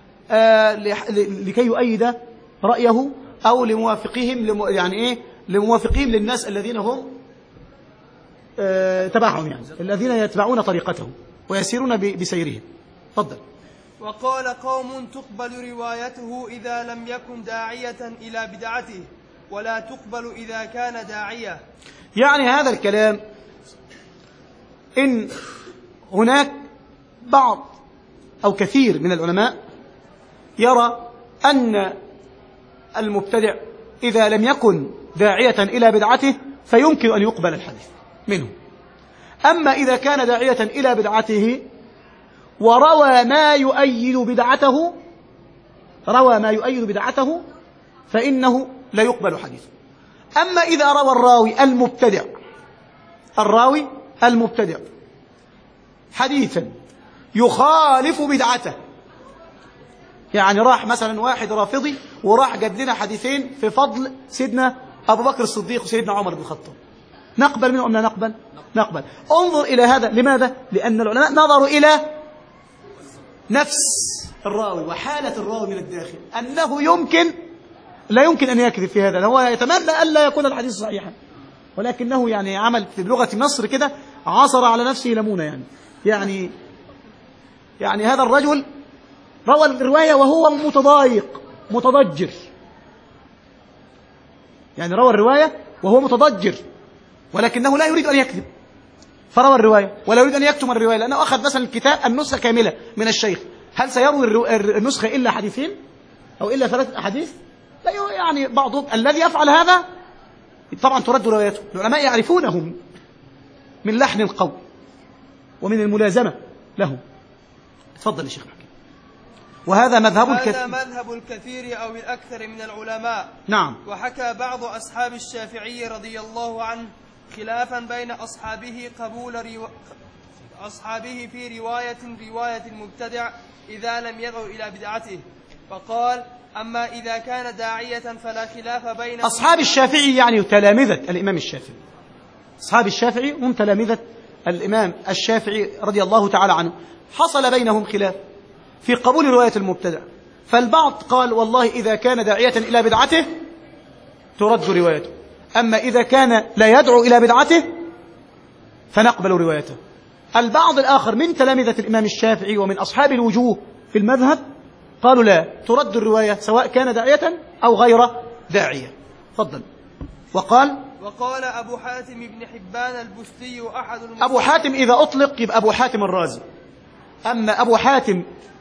لكي يؤيد رأيه أو لموافقيهم، يعني إيه، لموافقيهم للناس الذين هم تبعهم، يعني الذين يتبعون طريقتهم ويسيرون بسيرهم. تفضل. وقال قوم تقبل روايته إذا لم يكن داعية إلى بدعته ولا تقبل إذا كان داعية. يعني هذا الكلام إن هناك بعض أو كثير من العلماء يرى أن المبتدع إذا لم يكن داعية إلى بدعته فيمكن أن يقبل الحديث منه، أما إذا كان داعية إلى بدعته وروى ما يؤيد بدعته روى ما يؤيد بدعته فإنه لا يقبل حديثه. أما إذا روى الراوي المبتدع الراوي المبتدع حديثا يخالف بدعته، يعني راح مثلا واحد رافضي وراح جاب لنا حديثين في فضل سيدنا أبو بكر الصديق وسيدنا عمر بن الخطاب، نقبل منه أم لا نقبل؟ نقبل. انظر إلى هذا. لماذا؟ لأن العلماء نظروا إلى نفس الراوي وحالة الراوي من الداخل، أنه يمكن لا يمكن أن يكذب في هذا، هو يتمنى ألا يكون الحديث صحيحا، ولكنه يعني عمل في بلغة مصر كده عصر على نفسه ليمونة، يعني يعني يعني هذا الرجل روى الرواية وهو متضايق متضجر، يعني روى الرواية وهو متضجر ولكنه لا يريد أن يكذب، فروى الرواية ولا يريد أن يكتم الرواية، لأنه أخذ مثلا الكتاب النسخة كاملة من الشيخ، هل سيروي النسخة إلا حديثين أو إلا ثلاثة أحاديث؟ لا، يعني بعضهم الذي يفعل هذا طبعا ترد روايته. العلماء يعرفونهم من لحن القول ومن الملازمة له. تفضل يا شيخ حكيم. وهذا مذهب الكثير هذا مذهب الكثير أو الأكثر من العلماء. نعم. وحكى بعض أصحاب الشافعي رضي الله عنه خلافا بين أصحابه قبول روا... أصحابه في رواية رواية المبتدع إذا لم يدعو إلى بدعته، فقال أما إذا كان داعية فلا خلاف بين أصحاب الشافعي، يعني تلامذة الإمام الشافعي. أصحاب الشافعي هم تلامذة الإمام الشافعي رضي الله تعالى عنه، حصل بينهم خلاف في قبول رواية المبتدع، فالبعض قال والله إذا كان داعية إلى بدعته ترد روايته، أما إذا كان لا يدعو إلى بدعته فنقبل روايته. البعض الآخر من تلامذة الإمام الشافعي ومن أصحاب الوجوه في المذهب قالوا لا، ترد الرواية سواء كان داعية أو غير داعية. فضل. وقال وقال أبو حاتم بن حبان البستي أحد المسلمين. أبو حاتم إذا أطلق يبقى أبو حاتم الرازي، أما أبو حاتم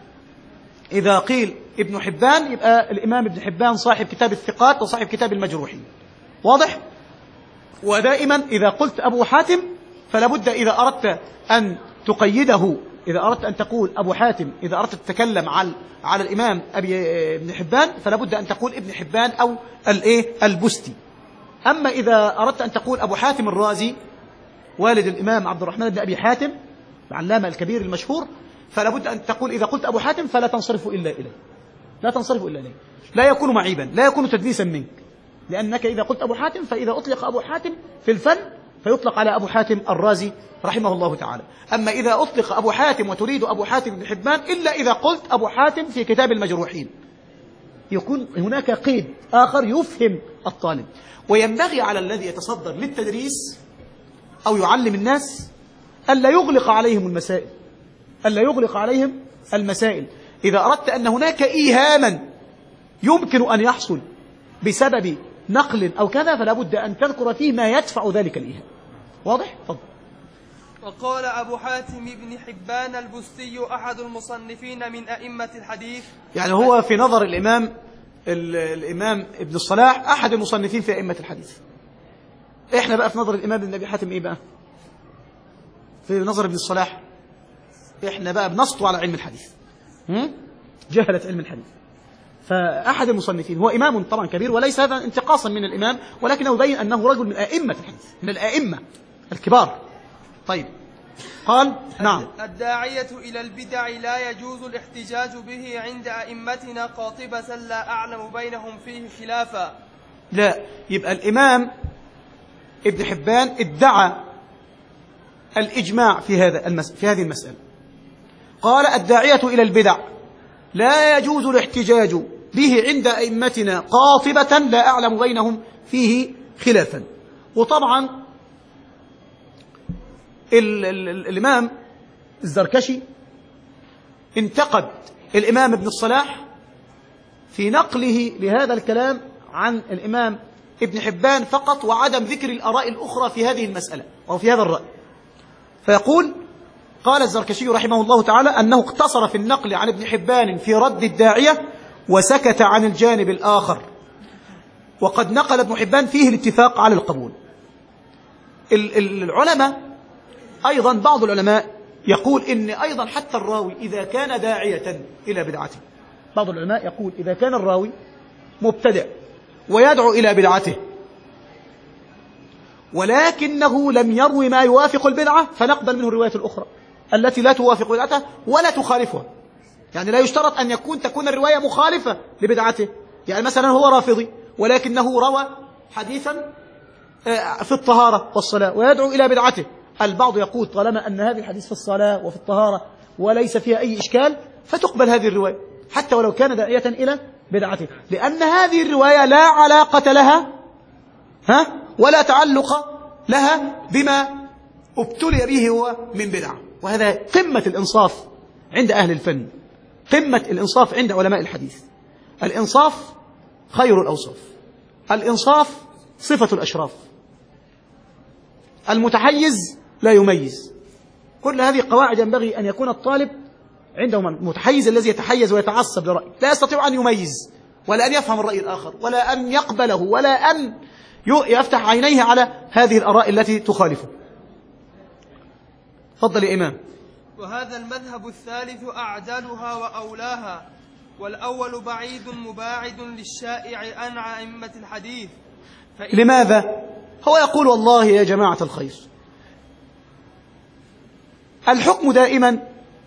إذا قيل ابن حبان يبقى الإمام ابن حبان صاحب كتاب الثقات وصاحب كتاب المجروحين. واضح؟ ودائما إذا قلت أبو حاتم فلا بد إذا أردت أن تقيده، إذا أردت أن تقول أبو حاتم، إذا أردت تتكلم على على الإمام أبي ابن حبان فلا بد أن تقول ابن حبان أو الإيه البستي. أما إذا أردت أن تقول أبو حاتم الرازي والد الإمام عبد الرحمن بن أبي حاتم العلامة الكبير المشهور، فلا بد أن تقول إذا قلت أبو حاتم فلا تنصرف إلا إليه، لا تنصرف إلا إليه، لا يكون معيبا، لا يكون تدليسا منك، لأنك إذا قلت أبو حاتم فإذا أطلق أبو حاتم في الفن فيطلق على أبو حاتم الرازي رحمه الله تعالى. أما إذا أطلق أبو حاتم وتريد أبو حاتم بن حبان إلا إذا قلت أبو حاتم في كتاب المجروحين، يكون هناك قيد آخر يفهم الطالب. وينبغي على الذي يتصدر للتدريس أو يعلم الناس ألا يغلق عليهم المسائل، ألا يغلق عليهم المسائل. إذا أردت أن هناك إيهاما يمكن أن يحصل بسبب نقل أو كذا فلا بد أن تذكر فيه ما يدفع ذلك الإيهام. واضح؟ فضل. وقال أبو حاتم بن حبان البستي أحد المصنفين من أئمة الحديث، يعني هو في نظر الإمام الإمام ابن الصلاح أحد المصنفين في أئمة الحديث. إحنا بقى في نظر الإمام ابن أبي حاتم إيه بقى؟ في نظر ابن الصلاح إحنا بقى بنسطو على علم الحديث، جهلة علم الحديث. فأحد المصنفين هو إمام طبعا كبير، وليس هذا انتقاصا من الإمام، ولكنه يبين أنه رجل من أئمة الحديث، من الأئمة الكبار. طيب قال نعم. الداعية إلى البدع لا يجوز الاحتجاج به عند أئمتنا قاطبة لا أعلم بينهم فيه خلافا، لا، يبقى الإمام ابن حبان ادعى الإجماع في هذا المس... في هذه المسألة. قال الداعية إلى البدع لا يجوز الاحتجاج به عند أئمتنا قاطبة لا أعلم بينهم فيه خلافا. وطبعا ال... ال... ال... الإمام الزركشي انتقد الإمام ابن الصلاح في نقله لهذا الكلام عن الإمام ابن حبان فقط، وعدم ذكر الآراء الأخرى في هذه المسألة أو في هذا الرأي. فيقول قال الزركشي رحمه الله تعالى أنه اقتصر في النقل عن ابن حبان في رد الداعية وسكت عن الجانب الآخر، وقد نقل ابن حبان فيه الاتفاق على القبول. العلماء أيضا بعض العلماء يقول إن أيضا حتى الراوي إذا كان داعية إلى بدعته، بعض العلماء يقول إذا كان الراوي مبتدع ويدعو إلى بدعته ولكنه لم يروي ما يوافق البدعة فنقبل منه الرواية الأخرى التي لا توافق بدعته ولا تخالفها. يعني لا يشترط أن يكون تكون الرواية مخالفة لبدعته. يعني مثلا هو رافضي ولكنه روى حديثا في الطهارة والصلاة ويدعو إلى بدعته، البعض يقول طالما أن هذه الحديث في الصلاة وفي الطهارة وليس فيها أي إشكال فتقبل هذه الرواية حتى ولو كان داعية إلى بدعته، لأن هذه الرواية لا علاقة لها ها ولا تعلق لها بما ابتلي به هو من بدعة. وهذا قمة الإنصاف عند أهل الفن، قمة الإنصاف عند علماء الحديث. الإنصاف خير الأوصاف، الإنصاف صفة الأشراف، المتحيز لا يميز. كل هذه قواعد ينبغي أن يكون الطالب عنده. المتحيز الذي يتحيز ويتعصب لرأي لا يستطيع أن يميز ولا أن يفهم الرأي الآخر ولا أن يقبله ولا أن يفتح عينيه على هذه الآراء التي تخالفه. تفضل يا إمام. وهذا المذهب الثالث أعدلها وأولاها، والأول بعيد مباعد للشائع عن أئمة الحديث. لماذا؟ هو يقول والله يا جماعة الخير، الحكم دائما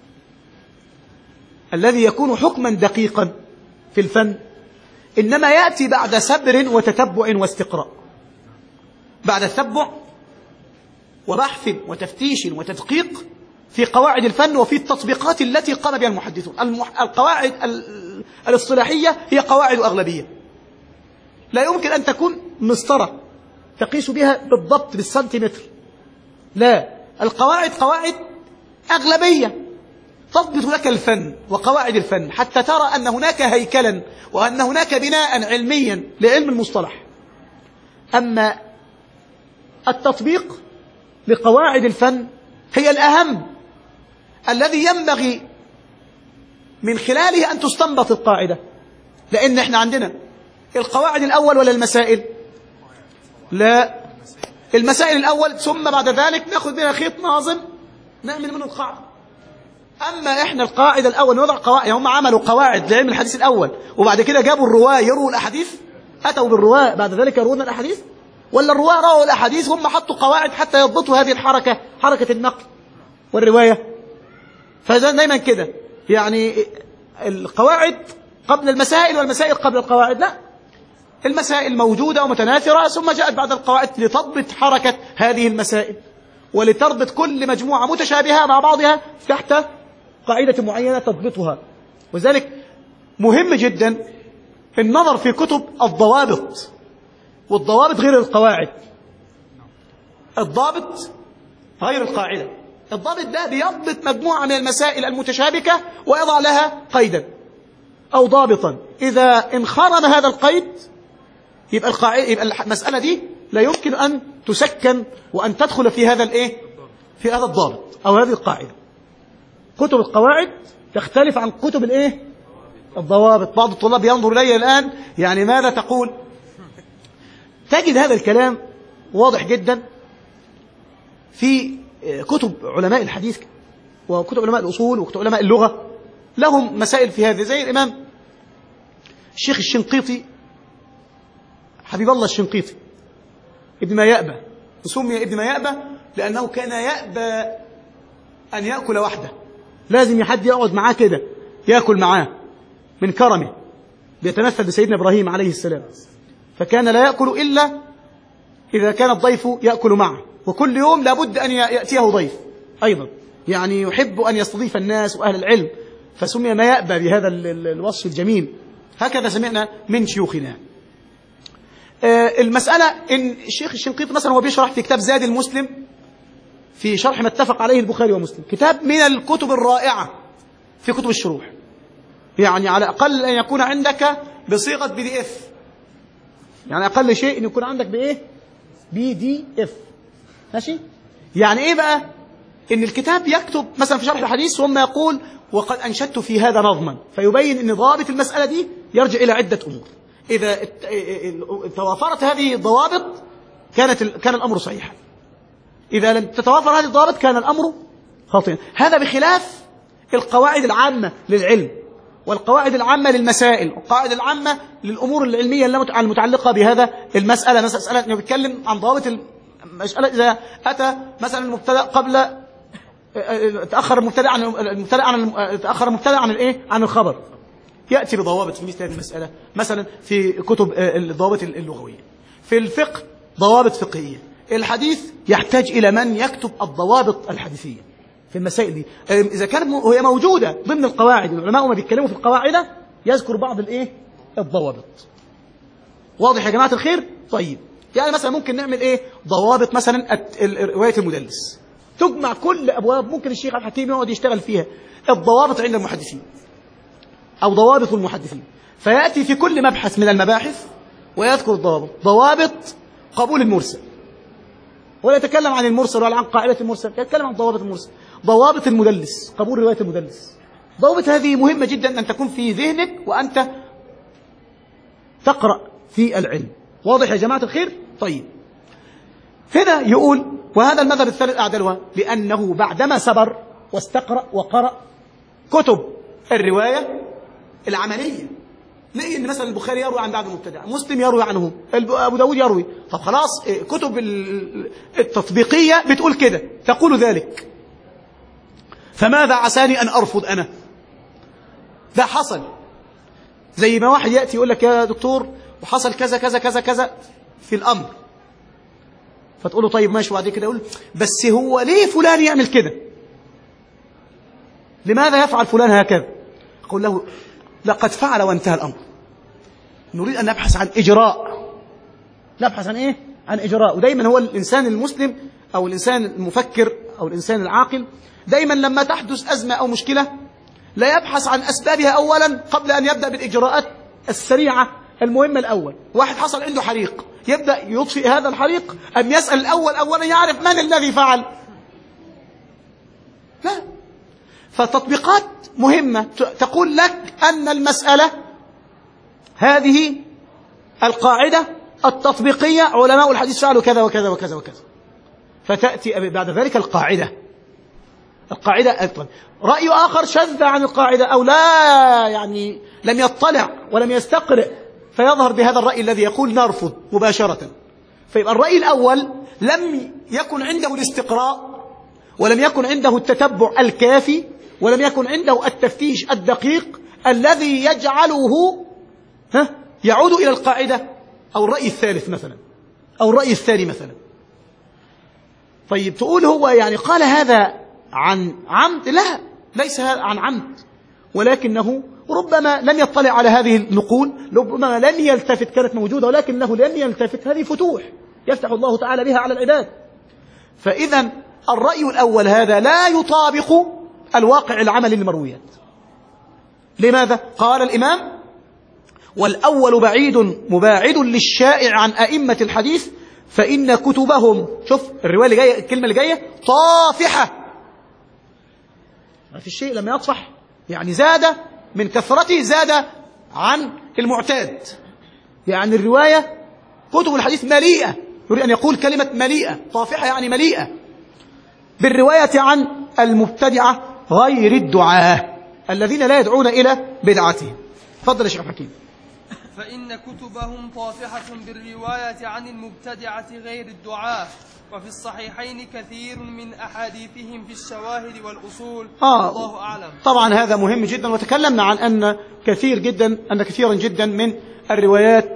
الذي يكون حكما دقيقا في الفن إنما يأتي بعد سبر وتتبع واستقراء، بعد تتبع وبحث وتفتيش وتدقيق في قواعد الفن وفي التطبيقات التي قام بها المحدثون. القواعد الاصطلاحية هي قواعد أغلبية، لا يمكن أن تكون مسطرة تقيس بها بالضبط بالسنتيمتر، لا، القواعد قواعد أغلبية تضبط لك الفن وقواعد الفن حتى ترى أن هناك هيكلا وأن هناك بناء علميا لعلم المصطلح. أما التطبيق لقواعد الفن هي الأهم، الذي ينبغي من خلاله أن تستنبط القاعدة. لأن احنا عندنا القواعد الأول ولا المسائل؟ لا، المسائل الأول، ثم بعد ذلك نأخذ منها خيط ناظم نعمل منه القاعدة. أما إحنا القاعدة الأول نوضع قواعد، هم عملوا قواعد لعلم الحديث الأول وبعد كده جابوا الرواة يروا الأحاديث، أتوا بالرواة بعد ذلك يروون الأحاديث، ولا الرواة رأوا الأحاديث هم حطوا قواعد حتى يضبطوا هذه الحركة، حركة النقل والرواية. فإذا دايما كده، يعني القواعد قبل المسائل والمسائل قبل القواعد، لا، المسائل موجودة ومتناثرة ثم جاءت بعد القواعد لتضبط حركة هذه المسائل ولتربط كل مجموعة متشابهة مع بعضها تحت قاعدة معينة تضبطها. وذلك مهم جدا النظر في كتب الضوابط، والضوابط غير القواعد. الضابط غير القاعدة، الضابط ده بيضبط مجموعة من المسائل المتشابكة ويضع لها قيدا أو ضابطا، إذا انخرم هذا القيد يبقى القاعدة، يبقى المسألة دي لا يمكن أن تسكن وأن تدخل في هذا الإيه؟ في هذا الضابط أو هذه القاعدة. كتب القواعد تختلف عن كتب الإيه؟ الضوابط. بعض الطلاب ينظر إلي الآن يعني ماذا تقول؟ تجد هذا الكلام واضح جدا في كتب علماء الحديث وكتب علماء الأصول وكتب علماء اللغة، لهم مسائل في هذا، زي الإمام الشيخ الشنقيطي حبيب الله الشنقيطي ابن ما يأبى، سمي ابن ما يأبى لأنه كان يأبى أن يأكل وحده، لازم حد يقعد معاه كده يأكل معاه من كرمه، بيتمثل بسيدنا إبراهيم عليه السلام. فكان لا يأكل إلا إذا كان الضيف يأكل معه، وكل يوم لابد أن يأتيه ضيف أيضا، يعني يحب أن يستضيف الناس وأهل العلم، فسمي ما يأبى بهذا الوصف الجميل. هكذا سمعنا من شيوخنا. المسألة إن الشيخ الشنقيطي مثلا هو بيشرح في كتاب زاد المسلم في شرح ما اتفق عليه البخاري ومسلم، كتاب من الكتب الرائعة في كتب الشروح، يعني على أقل أن يكون عندك بصيغة بي دي اف، يعني أقل شيء أن يكون عندك بإيه؟ بي دي اف. ماشي؟ يعني إيه بقى؟ إن الكتاب يكتب مثلا في شرح الحديث ثم يقول وقد أنشدت في هذا نظما، فيبين أن ضوابط المسألة دي يرجع إلى عدة أمور. إذا توافرت هذه الضوابط كانت كان الأمر صحيحا، إذا لم تتوافر هذه الضوابط كان الأمر خاطئا. هذا بخلاف القواعد العامة للعلم والقواعد العامة للمسائل والقواعد العامة للأمور العلمية المتعلقة بهذا المسألة. مسألة أنه بيتكلم عن ضوابط المسألة، إذا أتى مثلا المبتدأ قبل تأخر المبتدأ عن المبتدأ عن تأخر المبتدأ عن الإيه؟ عن الخبر، يأتي بضوابط في مثل هذه المسألة. مثلا في كتب الضوابط اللغوية، في الفقه ضوابط فقهية، الحديث يحتاج إلى من يكتب الضوابط الحديثية في المسائل دي. إذا كانت هي موجودة ضمن القواعد، العلماء ما بيتكلموا في القواعد يذكر بعض الإيه؟ الضوابط. واضح يا جماعة الخير؟ طيب يعني مثلا ممكن نعمل إيه؟ ضوابط مثلا رواية المدلس، تجمع كل أبواب ممكن الشيخ عبد الحكيم يقعد يشتغل فيها، الضوابط عند المحدثين أو ضوابط المحدثين، فيأتي في كل مبحث من المباحث ويذكر الضوابط. ضوابط قبول المرسل، ولا يتكلم عن المرسل ولا عن قاعدة المرسل، يتكلم عن ضوابط المرسل. ضوابط المدلس، قبول رواية المدلس. ضوابط هذه مهمة جدا أن تكون في ذهنك وأنت تقرأ في العلم. واضح يا جماعة الخير؟ طيب هنا يقول وهذا المذهب الثالث أعدلها، لأنه بعدما سبر واستقرأ وقرأ كتب الرواية العملية، لقي ان مثلا البخاري يروي عن بعض المبتدع، مسلم يروي عنه، ابو داود يروي، طب خلاص كتب التطبيقية بتقول كده، تقول ذلك، فماذا عساني ان ارفض انا؟ ده حصل زي ما واحد يأتي يقول لك يا دكتور وحصل كذا كذا كذا كذا في الامر، فتقول له طيب ماشي، وبعد كده يقول بس هو ليه فلان يعمل كده؟ لماذا يفعل فلان هكذا؟ أقول له لقد فعل وانتهى الأمر، نريد أن نبحث عن إجراء، نبحث عن إيه؟ عن إجراء. ودايما هو الإنسان المسلم أو الإنسان المفكر أو الإنسان العاقل دايما لما تحدث أزمة أو مشكلة لا يبحث عن أسبابها أولا قبل أن يبدأ بالإجراءات السريعة المهمة الأول. واحد حصل عنده حريق، يبدأ يطفئ هذا الحريق أم يسأل الأول أولا يعرف من الذي فعل؟ لا. فالتطبيقات مهمة تقول لك أن المسألة هذه القاعدة التطبيقية علماء الحديث فعلوا كذا وكذا وكذا وكذا، فتأتي بعد ذلك القاعدة. القاعدة أيضا رأي آخر شذ عن القاعدة أو لا يعني لم يطلع ولم يستقرئ، فيظهر بهذا الرأي الذي يقول نرفض مباشرة. فيبقى الرأي الأول لم يكن عنده الاستقراء ولم يكن عنده التتبع الكافي ولم يكن عنده التفتيش الدقيق الذي يجعله ها يعود إلى القاعدة أو الرأي الثالث مثلا أو الرأي الثاني مثلا. طيب تقول هو يعني قال هذا عن عمد؟ لا، ليس عن عمد، ولكنه ربما لم يطلع على هذه النقول، ربما لم يلتفت، كانت موجودة ولكنه لم يلتفت. هذه فتوح يفتح الله تعالى بها على العباد. فإذا الرأي الأول هذا لا يطابق الواقع العملي للمرويات. لماذا؟ قال الإمام والأول بعيد مباعد للشائع عن أئمة الحديث فإن كتبهم، شوف الرواية اللي جاية، الكلمة اللي جاية طافحة، ما في الشيء لما يطفح يعني زاد من كثرته، زاد عن المعتاد، يعني الرواية كتب الحديث مليئة، يريد أن يقول كلمة مليئة، طافحة يعني مليئة بالرواية عن المبتدعة غير الدعاة الذين لا يدعون إلى بدعتهم. تفضل يا شيخ حكيم. فإن كتبهم طافحة بالرواية عن المبتدعة غير الدعاة، وفي الصحيحين كثير من أحاديثهم في الشواهد والأصول. آه الله أعلم. طبعا هذا مهم جدا، وتكلمنا عن أن كثير جدا أن كثيرا جدا من الروايات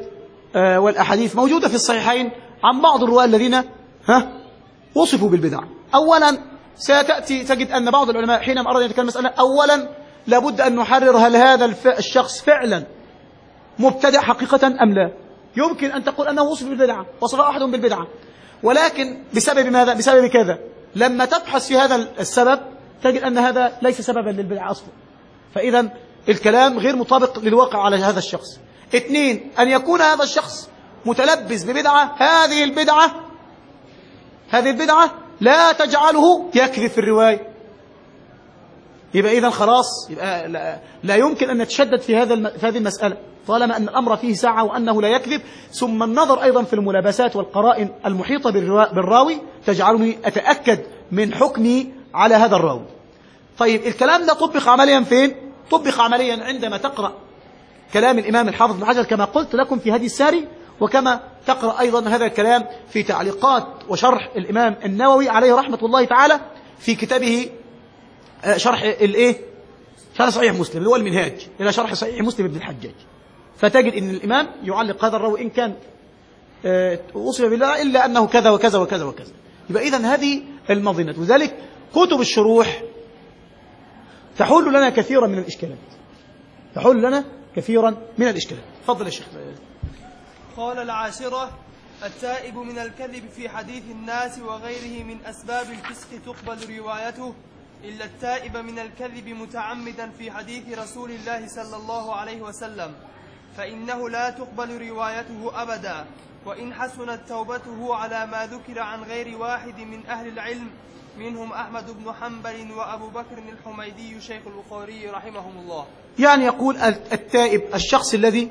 آه والأحاديث موجودة في الصحيحين عن بعض الرواة الذين ها وصفوا بالبدع. أولا ستأتي تجد أن بعض العلماء حينما أراد أن يتكلم مسألة أولا لابد أن نحرر هل هذا الشخص فعلا مبتدع حقيقة أم لا. يمكن أن تقول أنه وصف بالبدعة، وصف أحد بالبدعة، ولكن بسبب ماذا؟ بسبب كذا. لما تبحث في هذا السبب تجد أن هذا ليس سببا للبدعة أصلا، فإذا الكلام غير مطابق للواقع على هذا الشخص. اثنين، أن يكون هذا الشخص متلبس ببدعة، هذه البدعة هذه البدعة لا تجعله يكذب في الرواية. يبقى إذن خلاص، يبقى لا, لا يمكن أن نتشدد في هذا في هذه المسألة طالما أن الأمر فيه ساعة وأنه لا يكذب. ثم النظر أيضا في الملابسات والقرائن المحيطة بالراوي تجعلني أتأكد من حكمي على هذا الراوي. طيب الكلام ده طبق عمليا فين؟ طبق عمليا عندما تقرأ كلام الإمام الحافظ بن حجر كما قلت لكم في هدي الساري، وكما تقرأ أيضا هذا الكلام في تعليقات وشرح الإمام النووي عليه رحمة الله تعالى في كتابه شرح الإيه؟ شرح صحيح مسلم اللي هو المنهاج إلى شرح صحيح مسلم ابن الحجاج. فتجد أن الإمام يعلق هذا الراوي إن كان وصف بالله إلا أنه كذا وكذا وكذا وكذا. يبقى إذن هذه المظنة، وذلك كتب الشروح تحل لنا كثيرا من الإشكالات تحل لنا كثيرا من الإشكالات. تفضل يا شيخ. قال العاشرة: التائب من الكذب في حديث الناس وغيره من أسباب الفسق تقبل روايته، إلا التائب من الكذب متعمدا في حديث رسول الله صلى الله عليه وسلم، فإنه لا تقبل روايته أبدا، وإن حسنت توبته على ما ذكر عن غير واحد من أهل العلم، منهم أحمد بن حنبل وأبو بكر الحميدي شيخ البخاري رحمهم الله. يعني يقول التائب الشخص الذي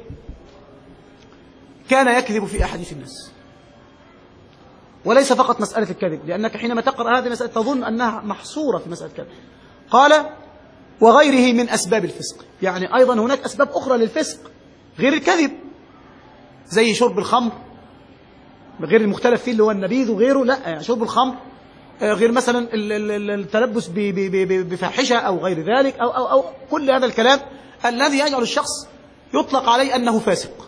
كان يكذب في أحاديث الناس، وليس فقط مسألة الكذب، لأنك حينما تقرأ هذه المسألة تظن أنها محصورة في مسألة الكذب. قال: وغيره من أسباب الفسق، يعني أيضا هناك أسباب أخرى للفسق غير الكذب، زي شرب الخمر غير المختلف فيه اللي هو النبيذ وغيره، لا يعني شرب الخمر، غير مثلا التلبس بفاحشة أو غير ذلك، أو, أو, أو كل هذا الكلام الذي يجعل الشخص يطلق عليه أنه فاسق.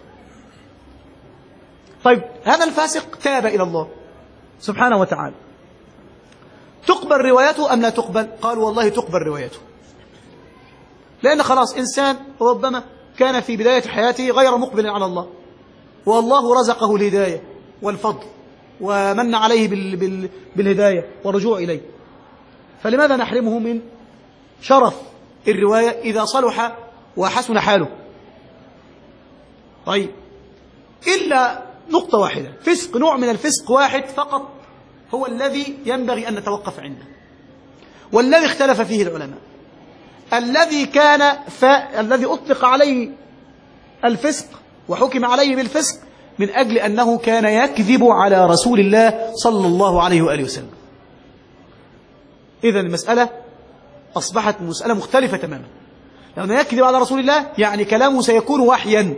طيب هذا الفاسق تاب إلى الله سبحانه وتعالى، تقبل روايته أم لا تقبل؟ قال: والله تقبل روايته، لأن خلاص إنسان ربما كان في بداية حياته غير مقبل على الله، والله رزقه الهداية والفضل ومن عليه بال بال بالهداية والرجوع إليه، فلماذا نحرمه من شرف الرواية إذا صلح وحسن حاله؟ طيب إلا نقطة واحدة، فسق، نوع من الفسق واحد فقط هو الذي ينبغي أن نتوقف عنده، والذي اختلف فيه العلماء، الذي كان ف... الذي أطلق عليه الفسق وحكم عليه بالفسق من أجل أنه كان يكذب على رسول الله صلى الله عليه وآله وسلم. إذن المسألة أصبحت مسألة مختلفة تماما، لأنه يكذب على رسول الله يعني كلامه سيكون وحيا،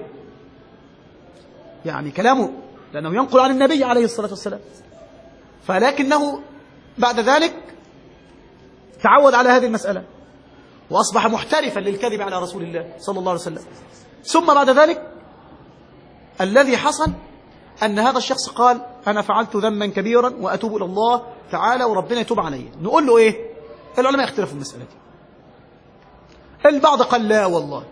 يعني كلامه لأنه ينقل عن النبي عليه الصلاة والسلام، فلكنه بعد ذلك تعود على هذه المسألة وأصبح محترفا للكذب على رسول الله صلى الله عليه وسلم. ثم بعد ذلك الذي حصل أن هذا الشخص قال: أنا فعلت ذنبا كبيرا وأتوب إلى الله تعالى وربنا يتوب علي. نقول له إيه؟ العلماء اختلفوا في المسألة دي. البعض قال: لا والله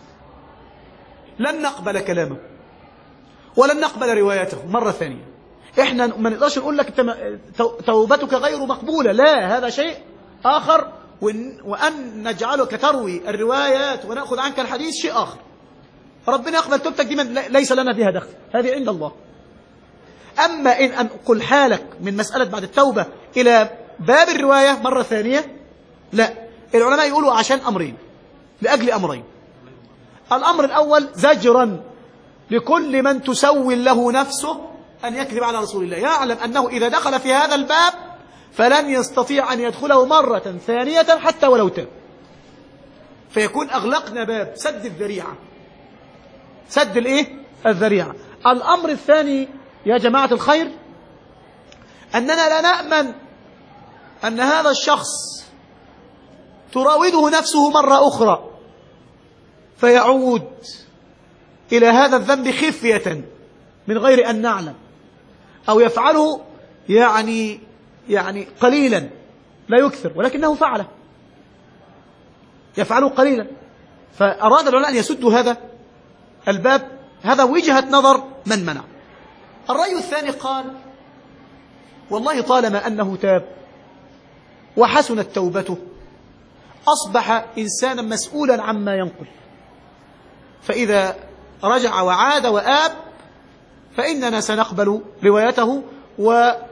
لن نقبل كلامه ولن نقبل روايته مرة ثانية، إحنا ما نقدرش نقول لك توبتك غير مقبولة، لا، هذا شيء آخر، وأن نجعلك تروي الروايات ونأخذ عنك الحديث شيء آخر. ربنا يقبل توبتك دي ليس لنا فيها دخل، هذه عند الله. أما إن أنقل حالك من مسألة بعد التوبة إلى باب الرواية مرة ثانية، لا، العلماء يقولوا عشان أمرين، لأجل أمرين. الأمر الأول زجرا لكل من تسول له نفسه أن يكذب على رسول الله، يعلم أنه إذا دخل في هذا الباب فلن يستطيع أن يدخله مرة ثانية حتى ولو تاب، فيكون أغلقنا باب سد الذريعة، سد الإيه؟ الذريعة. الأمر الثاني يا جماعة الخير أننا لا نأمن أن هذا الشخص تراوده نفسه مرة أخرى فيعود إلى هذا الذنب خفية من غير أن نعلم، أو يفعله يعني يعني قليلا لا يكثر ولكنه فعله، يفعله قليلا. فأراد العلماء أن يسدوا هذا الباب. هذا وجهة نظر من منع. الرأي الثاني قال والله طالما أنه تاب وحسنت توبته أصبح إنسانا مسؤولا عما ينقل، فإذا رجع وعاد وآب فإننا سنقبل روايته ولا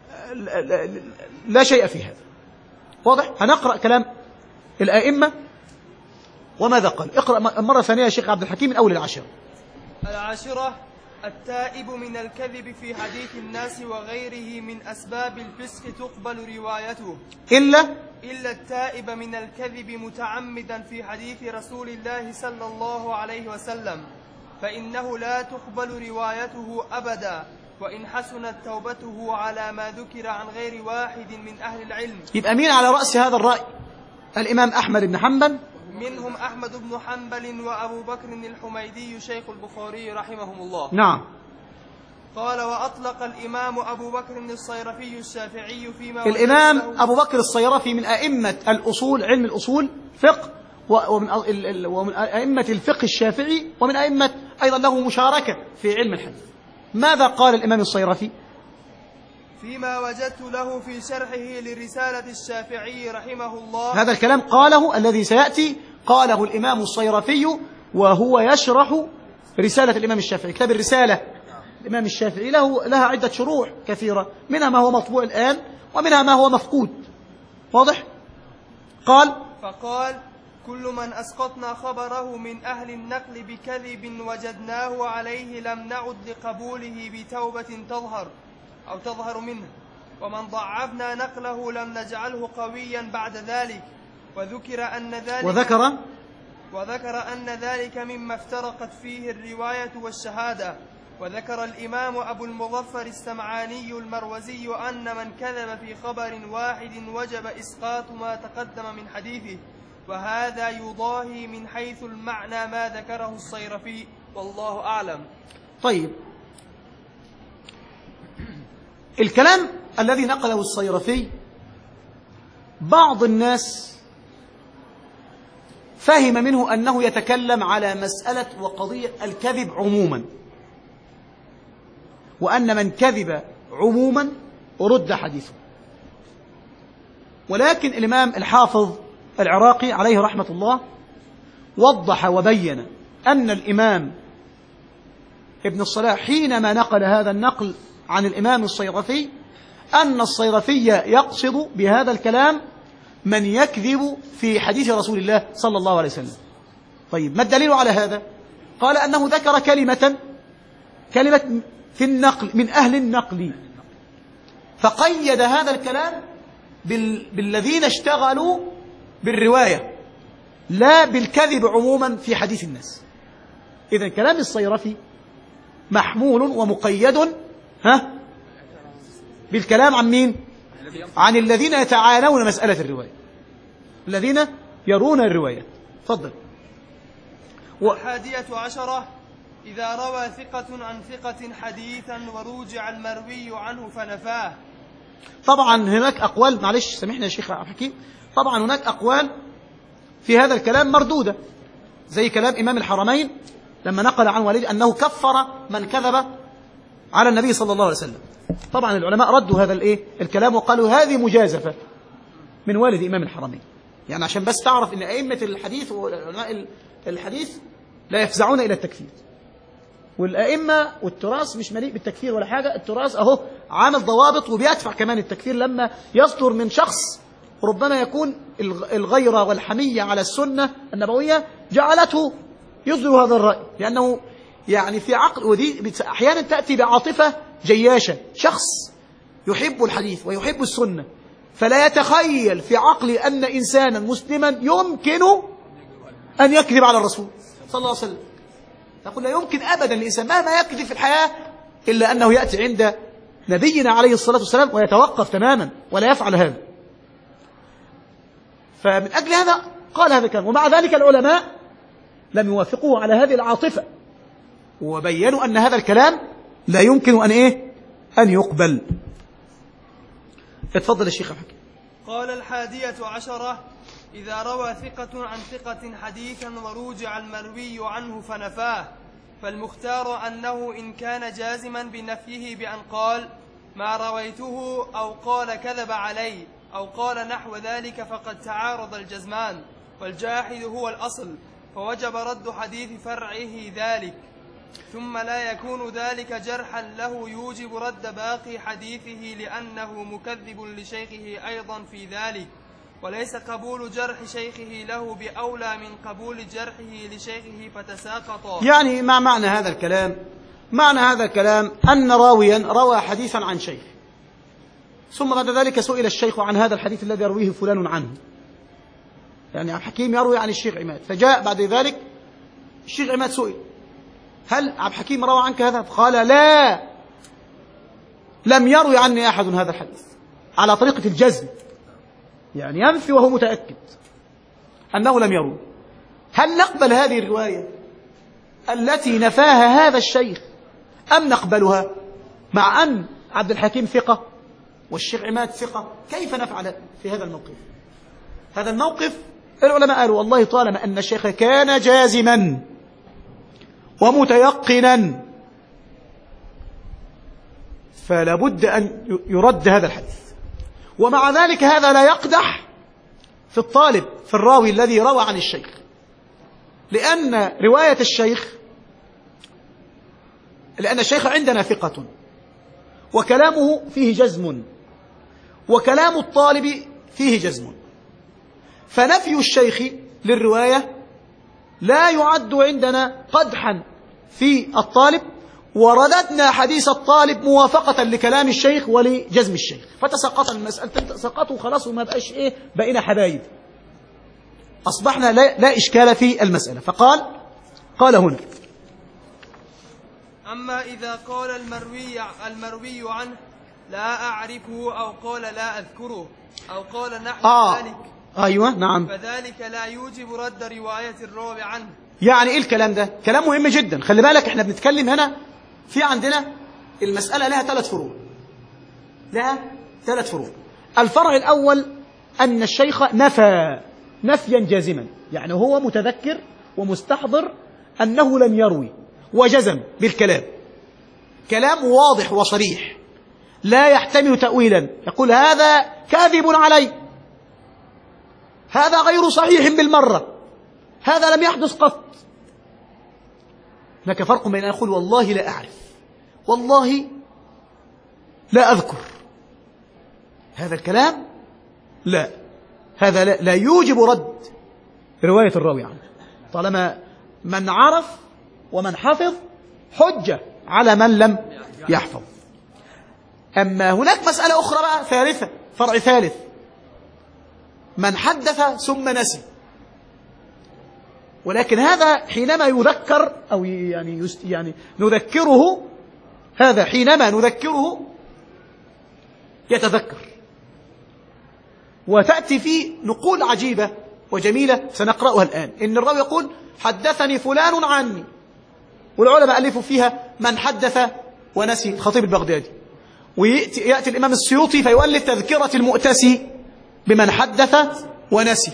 شيء في هذا. واضح؟ هنقرأ كلام الآئمة وماذا قال. اقرأ مرة ثانية يا شيخ عبد الحكيم من أول العشرة. العاشرة: التائب من الكذب في حديث الناس وغيره من أسباب الفسق تقبل روايته إلا إلا التائب من الكذب متعمدا في حديث رسول الله صلى الله عليه وسلم، فإنه لا تقبل روايته أبدا وإن حسنت توبته على ما ذكر عن غير واحد من أهل العلم. يبقى مين على رأس هذا الرأي؟ الإمام أحمد بن حنبل، منهم أحمد بن حنبل وأبو بكر الحميدي شيخ البخاري رحمهم الله. نعم. قال: وأطلق الإمام أبو بكر الصيرفي الشافعي فيما الإمام أبو بكر الصيرفي من أئمة الأصول، علم الأصول فقه، ومن ومن أئمة الفقه الشافعي، ومن أئمة أيضا له مشاركة في علم الحديث. ماذا قال الإمام الصيرفي؟ فيما وجدت له في شرحه لرسالة الشافعي رحمه الله. هذا الكلام قاله الذي سيأتي قاله الإمام الصيرفي وهو يشرح رسالة الإمام الشافعي. كتاب الرسالة الإمام الشافعي له لها عدة شروح كثيرة، منها ما هو مطبوع الآن ومنها ما هو مفقود. واضح؟ قال: فقال: كل من أسقطنا خبره من أهل النقل بكذب وجدناه عليه لم نعد لقبوله بتوبة تظهر أو تظهر منه، ومن ضعفنا نقله لم نجعله قويا بعد ذلك. وذكر أن ذلك وذكر وذكر أن ذلك مما افترقت فيه الرواية والشهادة. وذكر الإمام أبو المظفر السمعاني المروزي أن من كذب في خبر واحد وجب إسقاط ما تقدم من حديثه، وهذا يضاهي من حيث المعنى ما ذكره الصيرفي، والله أعلم. طيب، الكلام الذي نقله الصيرفي بعض الناس فهم منه أنه يتكلم على مسألة وقضية الكذب عموما، وأن من كذب عموما رد حديثه. ولكن الإمام الحافظ العراقي عليه رحمة الله وضح وبين أن الإمام ابن الصلاح حينما نقل هذا النقل عن الإمام الصيرفي أن الصيرفي يقصد بهذا الكلام من يكذب في حديث رسول الله صلى الله عليه وسلم. طيب، ما الدليل على هذا؟ قال أنه ذكر كلمة كلمة في النقل من أهل النقل، فقيد هذا الكلام بالذين اشتغلوا بالرواية لا بالكذب عموما في حديث الناس. إذن كلام الصيرفي محمول ومقيد ها بالكلام عن مين؟ عن الذين يتعانون مسألة الرواية، الذين يرون الرواية. تفضل. والحادية عشرة: إذا روى ثقة عن ثقة حديثا وروجع المروي عنه فنفاه. طبعا هناك أقوال، معلش سامحنا يا شيخ عبد الحكيم، طبعا هناك أقوال في هذا الكلام مردودة، زي كلام إمام الحرمين لما نقل عن والد أنه كفر من كذب على النبي صلى الله عليه وسلم. طبعا العلماء ردوا هذا الايه الكلام وقالوا هذه مجازفة من والد إمام الحرمين، يعني عشان بس تعرف ان أئمة الحديث وعلماء الحديث لا يفزعون إلى التكفير، والأئمة والتراث مش مليء بالتكفير ولا حاجة. التراث أهو عامل ضوابط وبيدفع كمان التكفير لما يصدر من شخص ربما يكون الغيرة والحمية على السنة النبوية جعلته يصدر هذا الرأي، لأنه يعني في عقل، ودي أحيانا تأتي بعاطفة جياشة، شخص يحب الحديث ويحب السنة فلا يتخيل في عقله أن إنسانا مسلما يمكن أن يكذب على الرسول صلى الله عليه وسلم. نقول لا يمكن أبدا الإنسان مهما يكذب في الحياة إلا أنه يأتي عند نبينا عليه الصلاة والسلام ويتوقف تماما ولا يفعل هذا. فمن أجل هذا قال هذا الكلام، ومع ذلك العلماء لم يوافقوه على هذه العاطفة وبينوا أن هذا الكلام لا يمكن أن إيه أن يقبل. اتفضل الشيخ حكي. قال الحادية عشرة: إذا روى ثقة عن ثقة حديثا ورجع المروي عنه فنفاه، فالمختار أنه إن كان جازما بنفيه بأن قال ما رويته أو قال كذب علي أو قال نحو ذلك فقد تعارض الجزمان، والجاحد هو الأصل، فوجب رد حديث فرعه ذلك، ثم لا يكون ذلك جرحا له يوجب رد باقي حديثه لأنه مكذب لشيخه أيضا في ذلك، وليس قبول جرح شيخه له بأولى من قبول جرحه لشيخه فتساقطا. يعني ما معنى هذا الكلام؟ معنى هذا الكلام أن راويا روى حديثا عن شيخ، ثم بعد ذلك سئل الشيخ عن هذا الحديث الذي يرويه فلان عنه، يعني عبد الحكيم يروي عن الشيخ عماد، فجاء بعد ذلك الشيخ عماد سئل هل عبد الحكيم روى عنك هذا؟ قال لا، لم يروي عني أحد هذا الحديث، على طريقة الجزم، يعني ينفي وهو متأكد أنه لم يروي. هل نقبل هذه الرواية التي نفاها هذا الشيخ أم نقبلها مع أن عبد الحكيم ثقة والشيخ عماد ثقة؟ كيف نفعل في هذا الموقف؟ هذا الموقف العلماء قالوا والله طالما أن الشيخ كان جازما ومتيقنا فلا بد أن يرد هذا الحديث، ومع ذلك هذا لا يقدح في الطالب في الراوي الذي روى عن الشيخ، لأن رواية الشيخ لأن الشيخ عندنا ثقة وكلامه فيه جزم وكلام الطالب فيه جزم، فنفي الشيخ للرواية لا يعد عندنا قدحا في الطالب، ورددنا حديث الطالب موافقة لكلام الشيخ ولجزم الشيخ، فتسقط المسألة، تسقطوا خلاص وما بقاش إيه، بقينا حبايب، أصبحنا لا, لا إشكال في المسألة. فقال قال هنا: أما إذا قال المروي, المروي عنه لا أعرفه أو قال لا أذكره أو قال نحو آه. ذلك أيوة نعم، فذلك لا يوجب رد رواية الراوي عنه. يعني إيه الكلام ده؟ كلام مهم جدا، خلي بالك إحنا بنتكلم هنا في عندنا المسألة لها ثلاث فروع، لها ثلاث فروع. الفرع الأول أن الشيخ نفى نفيا جازما، يعني هو متذكر ومستحضر أنه لم يروي وجزم بالكلام، كلام واضح وصريح لا يحتمل تأويلا، يقول هذا كاذب علي، هذا غير صحيح بالمرة، هذا لم يحدث قط. هناك فرق بين أن يقول والله لا أعرف، والله لا أذكر، هذا الكلام لا، هذا لا, لا يوجب رد رواية الراوي عنه، طالما من عرف ومن حفظ حجة على من لم يحفظ. أما هناك مسألة أخرى بقى ثالثة، فرع ثالث، من حدث ثم نسي، ولكن هذا حينما يذكر أو يعني يعني نذكره، هذا حينما نذكره يتذكر، وتأتي فيه نقول عجيبة وجميلة سنقرأها الآن، إن الراوي يقول حدثني فلان عني، والعلماء ألفوا فيها من حدث ونسي، الخطيب البغدادي، ويأتي الإمام السيوطي فيؤلف تذكرة المؤتسي بمن حدث ونسي.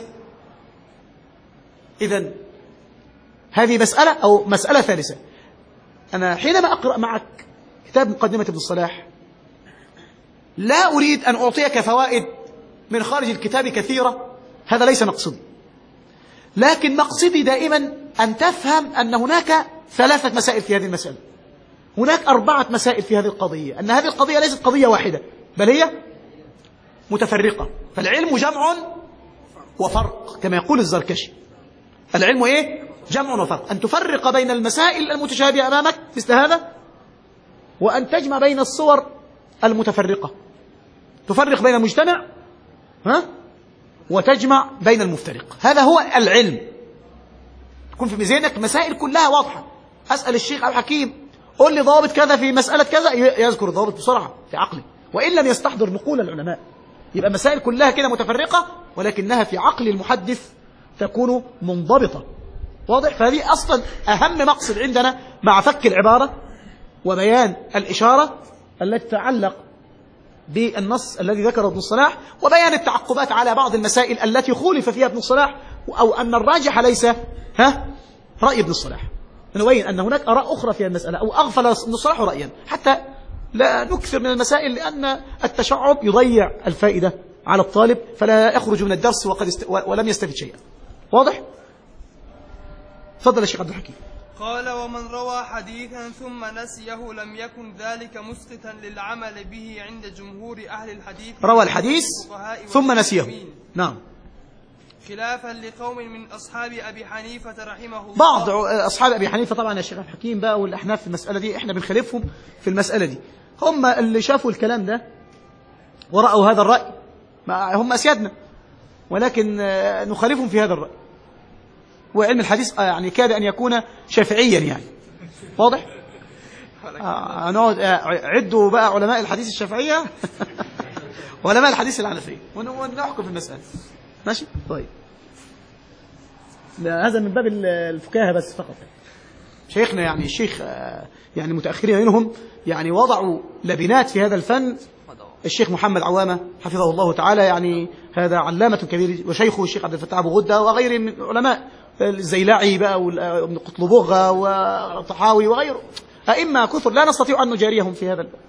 إذن هذه مسألة أو مسألة ثالثة. أنا حينما أقرأ معك كتاب مقدمة ابن الصلاح لا أريد أن أعطيك فوائد من خارج الكتاب كثيرة، هذا ليس مقصدي، لكن مقصدي دائما أن تفهم أن هناك ثلاثة مسائل في هذه المسألة، هناك أربعة مسائل في هذه القضية، أن هذه القضية ليست قضية واحدة بل هي متفرقة، فالعلم جمع وفرق كما يقول الزركشي، العلم إيه؟ جمع وفرق، أن تفرق بين المسائل المتشابهة أمامك مثل هذا، وأن تجمع بين الصور المتفرقة، تفرق بين المجتمع ها وتجمع بين المفترق، هذا هو العلم. تكون في ميزانك مسائل كلها واضحة، أسأل الشيخ عبد الحكيم قل لي ضابط كذا في مسألة كذا، يذكر الضابط بسرعة في عقله، وإن لم يستحضر نقول العلماء، يبقى مسائل كلها كده متفرقة ولكنها في عقل المحدث تكون منضبطة، واضح؟ فهذه أصلا أهم مقصد عندنا مع فك العبارة وبيان الإشارة التي تتعلق بالنص الذي ذكره ابن الصلاح، وبيان التعقبات على بعض المسائل التي خولف فيها ابن الصلاح، أو أن الراجح ليس ها رأي ابن الصلاح، نبين أن هناك آراء أخرى في المسألة، أو أغفل ابن الصلاح رأيا، حتى لا نكثر من المسائل، لأن التشعب يضيع الفائدة على الطالب، فلا يخرج من الدرس وقد است... ولم يستفد شيئا. واضح؟ تفضل يا شيخ عبد الحكيم. قال: ومن روى حديثا ثم نسيه لم يكن ذلك مسقطا للعمل به عند جمهور أهل الحديث. روى الحديث ثم نسيه، نعم، خلافا لقوم من أصحاب أبي حنيفة رحمه الله. بعض أصحاب أبي حنيفة طبعا يا شيخ عبد الحكيم بقى والأحناف في المسألة دي إحنا بنخالفهم في المسألة دي، هم اللي شافوا الكلام ده ورأوا هذا الرأي، هم أسيادنا، ولكن نخالفهم في هذا الرأي. وعلم الحديث يعني كاد أن يكون شافعيا يعني. واضح؟ هنقعد عدوا بقى علماء الحديث الشافعية وعلماء الحديث الحنفية ونحكم في المسألة. ماشي؟ طيب، هذا من باب الفكاهة بس فقط. شيخنا يعني الشيخ يعني متأخرين منهم يعني وضعوا لبنات في هذا الفن. الشيخ محمد عوامة حفظه الله تعالى يعني هذا علامة كبير، وشيخه الشيخ عبد الفتاح أبو غدة وغيره من علماء، الزيلعي بقى وابن قطلبغة وطحاوي وغيره، أئمة كثر لا نستطيع أن نجاريهم في هذا الباب.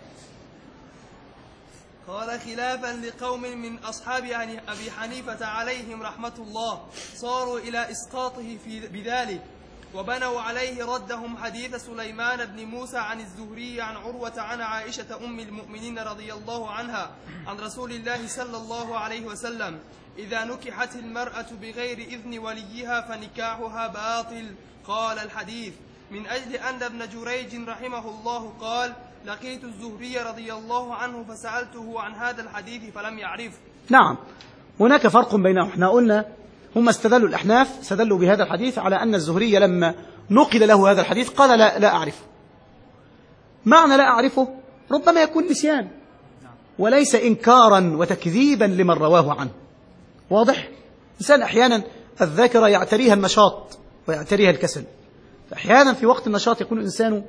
قال: خلافا لقوم من أصحاب أبي حنيفة عليهم رحمة الله صاروا إلى إسقاطه في بذلك، وبنوا عليه ردهم حديث سليمان بن موسى عن الزهري عن عروة عن عائشة أم المؤمنين رضي الله عنها عن رسول الله صلى الله عليه وسلم: إذا نكحت المرأة بغير إذن وليها فنكاحها باطل. قال الحديث: من أجل أن ابن جريج رحمه الله قال: لقيت الزهري رضي الله عنه فسألته عن هذا الحديث فلم يعرف. نعم، هناك فرق بينهم. احنا قلنا هم استدلوا الأحناف استدلوا بهذا الحديث على أن الزهري لما نقل له هذا الحديث قال لا, لا أعرفه. معنى لا أعرفه ربما يكون نسيان وليس إنكارا وتكذيبا لمن رواه عنه. واضح؟ إنسان أحيانا الذاكرة يعتريها النشاط ويعتريها الكسل، أحيانا في وقت النشاط يكون الإنسان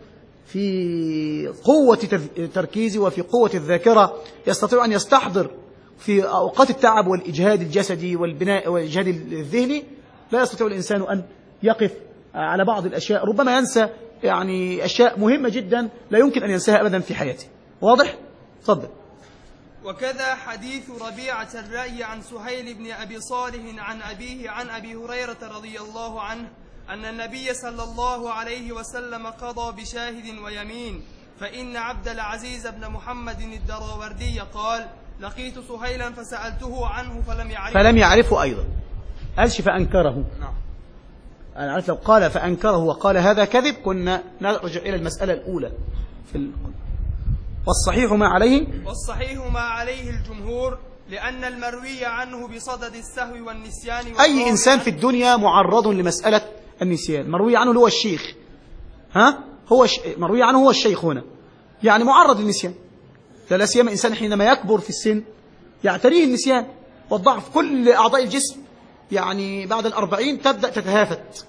في قوة تركيزه وفي قوة الذاكرة يستطيع أن يستحضر. في أوقات التعب والإجهاد الجسدي والبناء والإجهاد الذهني لا يستطيع الإنسان أن يقف على بعض الأشياء، ربما ينسى يعني أشياء مهمة جدا لا يمكن أن ينساها أبدا في حياته. واضح؟ تفضل. وكذا حديث ربيعة الرأي عن سهيل بن أبي صالح عن أبيه عن أبي هريرة رضي الله عنه أن النبي صلى الله عليه وسلم قضى بشاهد ويمين، فإن عبد العزيز بن محمد الدراوردي قال: لقيت سهيلا فسألته عنه فلم يعرفه فلم يعرفه أيضا، قالش فأنكره. نعم، أنا عارف لو قال فأنكره وقال هذا كذب كنا نرجع إلى المسألة الأولى في ال... والصحيح ما عليه والصحيح ما عليه الجمهور، لأن المروي عنه بصدد السهو والنسيان. أي إنسان في الدنيا معرض لمسألة النسيان. مروي عنه هو الشيخ، ها هو ش... مروي عنه هو الشيخ هنا يعني معرض للنسيان، لا سيما إنسان حينما يكبر في السن يعتريه النسيان والضعف. كل أعضاء الجسم يعني بعد الأربعين تبدأ تتهافت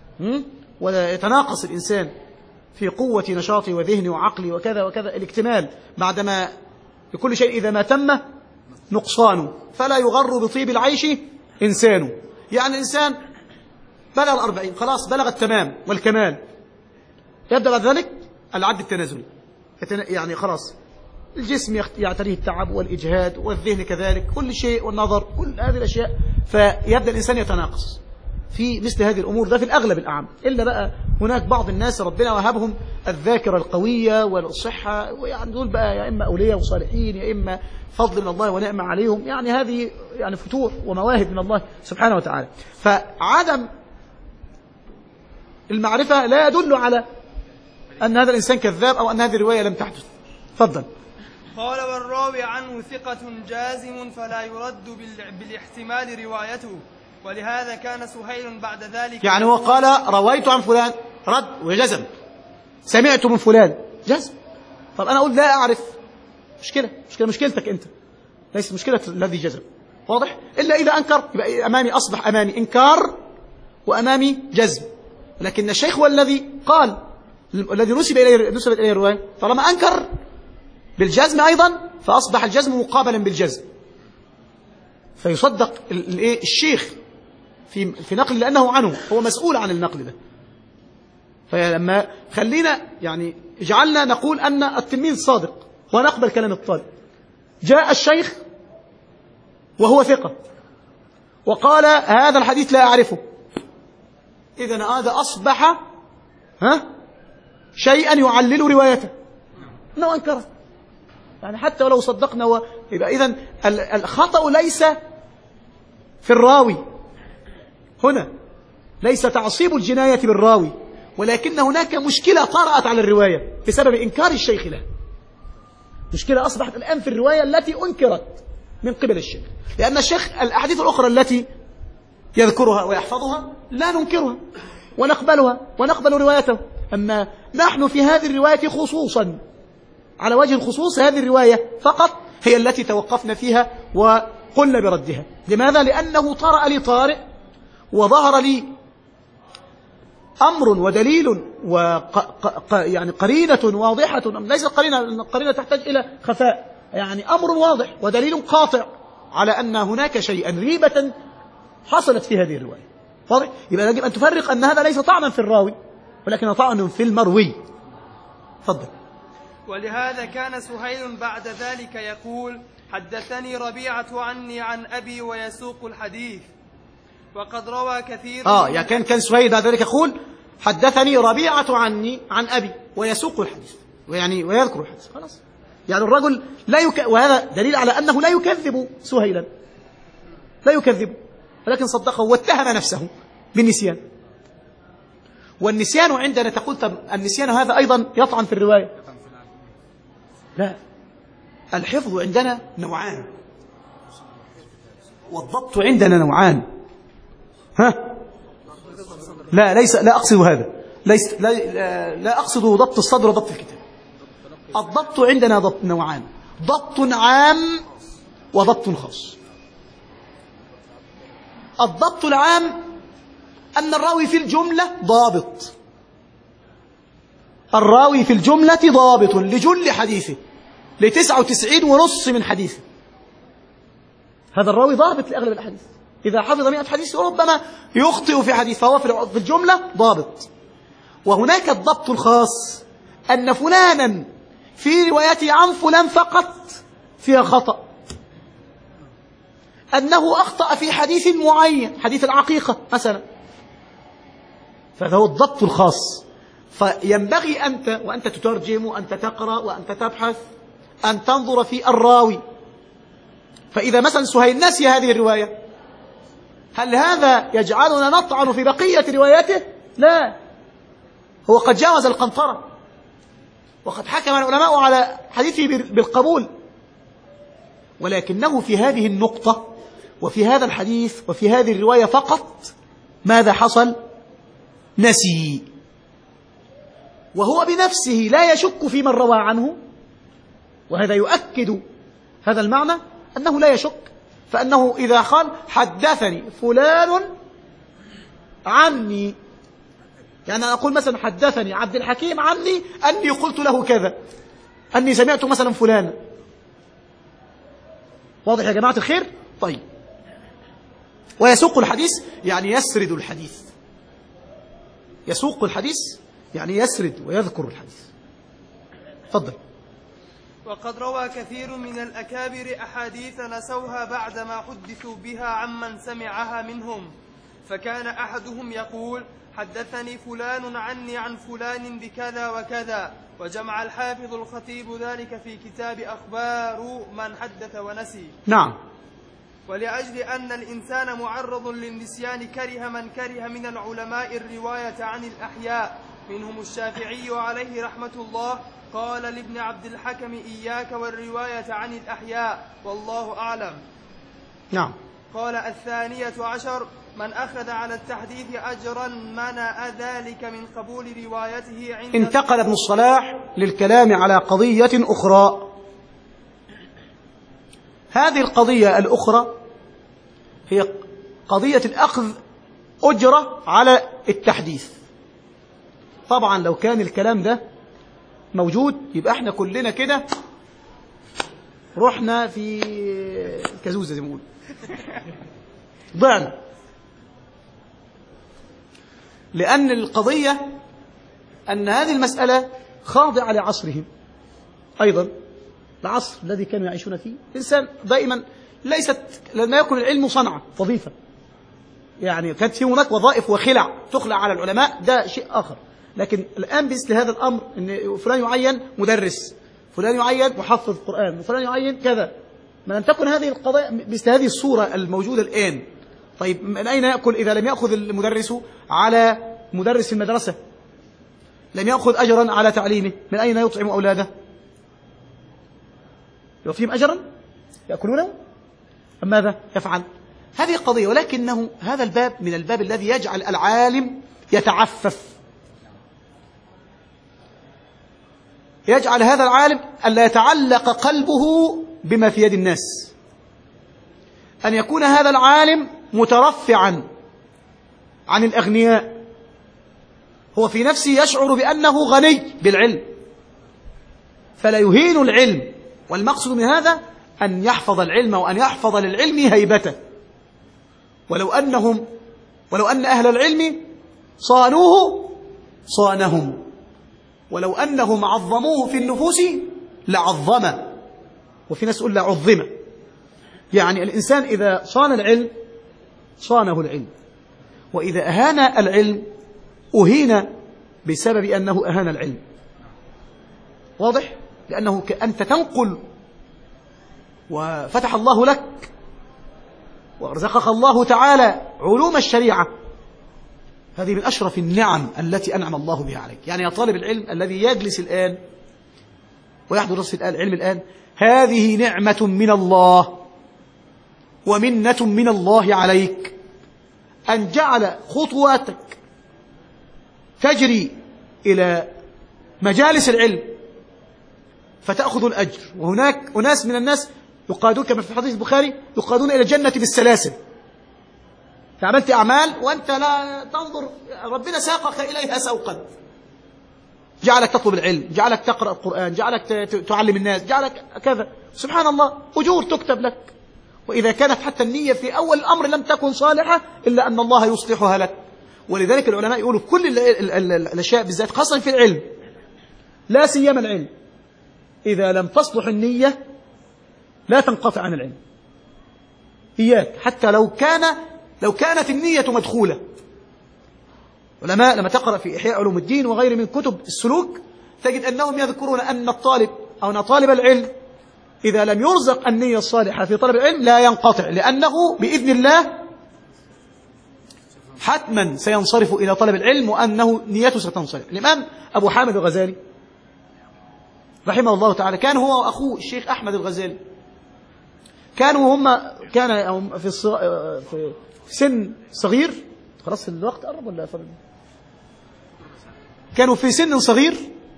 ويتناقص الإنسان في قوة نشاطه وذهنه وعقله وكذا وكذا. الاكتمال بعدما لكل شيء إذا ما تم نقصانه، فلا يغر بطيب العيش إنسانه. يعني الإنسان بلغ الأربعين خلاص بلغ التمام والكمال، يبدأ بعد ذلك العد التنازلي، يعني خلاص الجسم يعتريه التعب والإجهاد والذهن كذلك كل شيء والنظر كل هذه الأشياء، فيبدأ الإنسان يتناقص في مثل هذه الأمور. ده في الأغلب الأعم، إلا بقى هناك بعض الناس ربنا وهبهم الذاكرة القوية والصحة، ويعني دول بقى يا إما أولياء وصالحين يا إما فضل من الله ونعمة عليهم، يعني هذه يعني فتوح ومواهب من الله سبحانه وتعالى. فعدم المعرفة لا يدل على أن هذا الإنسان كذاب أو أن هذه الرواية لم تحدث. تفضل. قال: والراوي عنه ثقة جازم فلا يرد بالاحتمال روايته، ولهذا كان سهيل بعد ذلك يعني هو قال رويت عن فلان رد وجزم، سمعت من فلان جزم. طب أنا أقول لا أعرف، مشكلة مشكلة مشكلتك أنت، ليس مشكلة الذي جزم. واضح؟ إلا إذا أنكر يبقى أمامي أصبح أمامي إنكار وأمامي جزم، لكن الشيخ هو الذي قال الذي نسب إليه نسبت إليه الرواية، طالما أنكر بالجزم أيضا فأصبح الجزم مقابلا بالجزم، فيصدق الشيخ في في نقل لأنه عنه، هو مسؤول عن النقل ده. فلما خلينا يعني اجعلنا نقول أن التلميذ صادق ونقبل كلام الطالب. جاء الشيخ وهو ثقة وقال هذا الحديث لا أعرفه، إذن هذا أصبح ها شيئا يعلل روايته أنه أنكره، يعني حتى ولو صدقنا و... يبقى إذن الخطأ ليس في الراوي هنا، ليس تعصيب الجناية بالراوي، ولكن هناك مشكلة طرأت على الرواية بسبب إنكار الشيخ له. مشكلة أصبحت الآن في الرواية التي أنكرت من قبل الشيخ، لأن الشيخ الأحاديث الأخرى التي يذكرها ويحفظها لا ننكرها ونقبلها ونقبل روايته، أما نحن في هذه الرواية خصوصا على وجه الخصوص هذه الرواية فقط هي التي توقفنا فيها وقلنا بردها. لماذا؟ لأنه طرأ لي طارئ وظهر لي أمر ودليل وق... يعني قرينة واضحة، ليس قرينة، القرينة تحتاج إلى خفاء، يعني أمر واضح ودليل قاطع على أن هناك شيئا ريبة حصلت في هذه الرواية. واضح؟ يبقى يجب أن تفرق أن هذا ليس طعنا في الراوي ولكن طعن في المروي. تفضل. ولهذا كان سهيل بعد ذلك يقول حدثني ربيعة عني عن أبي ويسوق الحديث، وقد روى كثير آه يعني كان كان سهيل بعد ذلك يقول حدثني ربيعة عني عن أبي ويسوق الحديث، ويعني ويذكر الحديث. خلاص، يعني الرجل لا يك... وهذا دليل على أنه لا يكذب سهيلا، لا يكذب، ولكن صدقه واتهم نفسه بالنسيان. والنسيان عندنا تقول طب النسيان هذا أيضا يطعن في الرواية؟ لا، الحفظ عندنا نوعان والضبط عندنا نوعان. ها لا ليس لا أقصد هذا، ليس لا, لا أقصد ضبط الصدر وضبط الكتاب. الضبط عندنا ضبط نوعان، ضبط عام وضبط خاص. الضبط العام أن الراوي في الجملة ضابط، الراوي في الجملة ضابط لجل حديثه، لتسعة وتسعين ونص من حديثه، هذا الراوي ضابط لأغلب الحديث. إذا حفظ مئة حديث وربما يخطئ في حديث فهو في الجملة ضابط. وهناك الضبط الخاص أن فلانا في روايته عن فلان فقط فيها خطأ، أنه أخطأ في حديث معين، حديث العقيقة مثلا، فهذا هو الضبط الخاص. فينبغي أنت وأنت تترجم وأنت تقرأ وأنت تبحث أن تنظر في الراوي. فإذا مثلا سهيل نسي هذه الرواية، هل هذا يجعلنا نطعن في بقية رواياته؟ لا، هو قد جاوز القنطرة وقد حكم العلماء على حديثه بالقبول، ولكنه في هذه النقطة وفي هذا الحديث وفي هذه الرواية فقط ماذا حصل؟ نسي، وهو بنفسه لا يشك في من روى عنه، وهذا يؤكد هذا المعنى أنه لا يشك. فأنه إذا قال حدثني فلان عني، يعني أنا أقول مثلا حدثني عبد الحكيم عني أني قلت له كذا، أني سمعت مثلا فلانا. واضح يا جماعة الخير؟ طيب. ويسوق الحديث يعني يسرد الحديث، يسوق الحديث يعني يسرد ويذكر الحديث. تفضل. وقد روى كثير من الأكابر أحاديث نسوها بعدما حدثوا بها عمن سمعها منهم، فكان أحدهم يقول حدثني فلان عني عن فلان بكذا وكذا، وجمع الحافظ الخطيب ذلك في كتاب أخبار من حدث ونسي. نعم. ولأجل أن الإنسان معرض للنسيان كره من كره من العلماء الرواية عن الأحياء، منهم الشافعي عليه رحمة الله قال لابن عبد الحكم إياك والرواية عن الأحياء والله أعلم. نعم. قال الثانية عشر من أخذ على التحديث أجرا منع ذلك من قبول روايته عند. انتقل ابن الصلاح للكلام على قضية أخرى. هذه القضية الأخرى هي قضية الأخذ أجرة على التحديث. طبعا لو كان الكلام ده موجود يبقى احنا كلنا كده رحنا في كازوزة زي ما بيقولوا، ضعنا. لأن القضية أن هذه المسألة خاضعة لعصرهم أيضا، العصر الذي كانوا يعيشون فيه. الإنسان دائما ليست لما يكن العلم صنعة وظيفة، يعني كانت في هناك وظائف وخلع تخلع على العلماء، ده شيء آخر. لكن الآن مثل هذا الأمر أن فلان يعين مدرس، فلان يعين محفظ قرآن، وفلان يعين كذا، ما لم تكن هذه القضايا مثل هذه الصورة الموجودة الآن. طيب من أين يأكل إذا لم يأخذ المدرس على مدرس في المدرسة، لم يأخذ أجرا على تعليمه، من أين يطعم أولاده؟ يعطيهم أجرا يأكلونه؟ أم ماذا يفعل؟ هذه قضية. ولكنه هذا الباب من الباب الذي يجعل العالم يتعفف، يجعل هذا العالم ألا يتعلق قلبه بما في يد الناس، أن يكون هذا العالم مترفعا عن الأغنياء، هو في نفسه يشعر بأنه غني بالعلم فلا يهين العلم. والمقصد من هذا أن يحفظ العلم وأن يحفظ للعلم هيبته. ولو أنهم ولو أن أهل العلم صانوه صانهم، ولو أنهم عظموه في النفوس لعظم. وفي ناس يقول لعظم، يعني الإنسان إذا صان العلم صانه العلم، وإذا أهان العلم أهين بسبب أنه أهان العلم. واضح؟ لأنه أنت تنقل وفتح الله لك وارزقك الله تعالى علوم الشريعة، هذه من أشرف النعم التي أنعم الله بها عليك. يعني يا طالب العلم الذي يجلس الآن ويحضر درس العلم الآن، هذه نعمة من الله ومنة من الله عليك، أن جعل خطواتك تجري إلى مجالس العلم فتأخذ الأجر. وهناك أناس من الناس يقادون كما في حديث البخاري، يقادون إلى الجنة بالسلاسل. فعملت أعمال وأنت لا تنظر، ربنا ساقك إليها سوقا، جعلك تطلب العلم، جعلك تقرأ القرآن، جعلك تعلم الناس، جعلك كذا، سبحان الله، أجور تكتب لك. وإذا كانت حتى النية في أول الأمر لم تكن صالحة إلا أن الله يصلحها لك. ولذلك العلماء يقولوا في كل الأشياء بالذات، خاصة في العلم، لا سيما العلم، إذا لم تصلح النية لا تنقطع عن العلم. إياك حتى لو كان لو كانت النية مدخولة. علماء لما تقرأ في إحياء علوم الدين وغير من كتب السلوك تجد أنهم يذكرون أن الطالب أو أن طالب العلم إذا لم يرزق النية الصالحة في طلب العلم لا ينقطع، لأنه بإذن الله حتما سينصرف إلى طلب العلم وأنه نيته ستنصرف. الإمام أبو حامد الغزالي رحمه الله تعالى كان هو وأخوه الشيخ أحمد الغزالي كانوا هم كان في في سن صغير، خلاص الوقت قرب ولا فرق؟ كانوا في سن صغير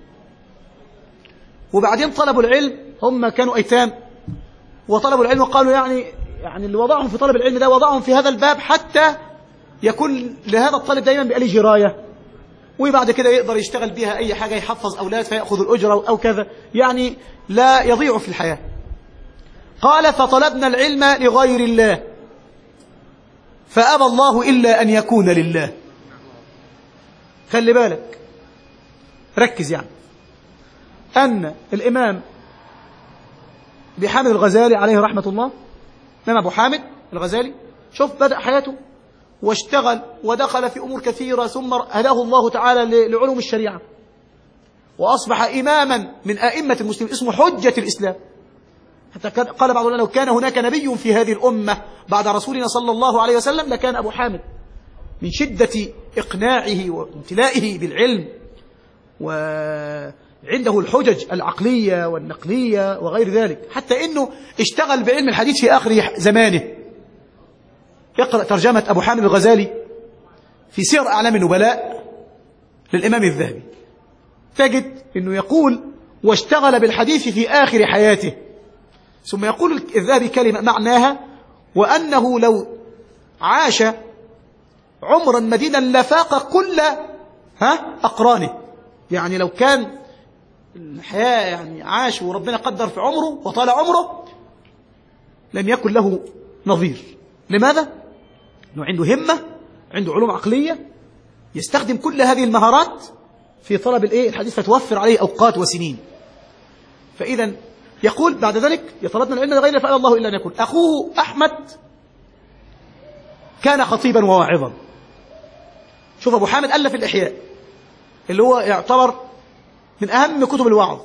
وبعدين طلبوا العلم، هم كانوا أيتام وطلبوا العلم وقالوا يعني يعني اللي وضعهم في طلب العلم ده وضعهم في هذا الباب حتى يكون لهذا الطالب دائما بألي جراية، وبعد كده يقدر يشتغل بها أي حاجة، يحفظ أولاد فيأخذ الأجرة أو كذا، يعني لا يضيع في الحياة. قال فطلبنا العلم لغير الله فأبى الله إلا أن يكون لله. خلي بالك، ركز، يعني أن الإمام أبي حامد الغزالي عليه رحمة الله، الإمام أبو حامد الغزالي شوف بدأ حياته واشتغل ودخل في أمور كثيرة، ثم هداه الله تعالى لعلوم الشريعة وأصبح إماما من أئمة المسلمين اسمه حجة الإسلام. حتى قال بعض العلماء لو كان هناك نبي في هذه الأمة بعد رسولنا صلى الله عليه وسلم لكان أبو حامد، من شدة إقناعه وامتلائه بالعلم وعنده الحجج العقلية والنقلية وغير ذلك، حتى إنه اشتغل بعلم الحديث في آخر زمانه. يقرأ ترجمة أبو حامد الغزالي في سير أعلام النبلاء للإمام الذهبي تجد أنه يقول واشتغل بالحديث في آخر حياته، ثم يقول الذهبي كلمة معناها وأنه لو عاش عمرا مديدا لفاق كل ها أقرانه، يعني لو كان الحياة يعني عاش وربنا قدر في عمره وطال عمره لم يكن له نظير. لماذا؟ أنه عنده همة، عنده علوم عقلية، يستخدم كل هذه المهارات في طلب الايه الحديث، فتوفر عليه أوقات وسنين. فإذا يقول بعد ذلك يطلبنا العلم لغيره فقال الله إلا أن يكون. أخوه أحمد كان خطيبا وواعظا. شوف أبو حامد ألف الإحياء اللي هو يعتبر من أهم كتب الوعظ،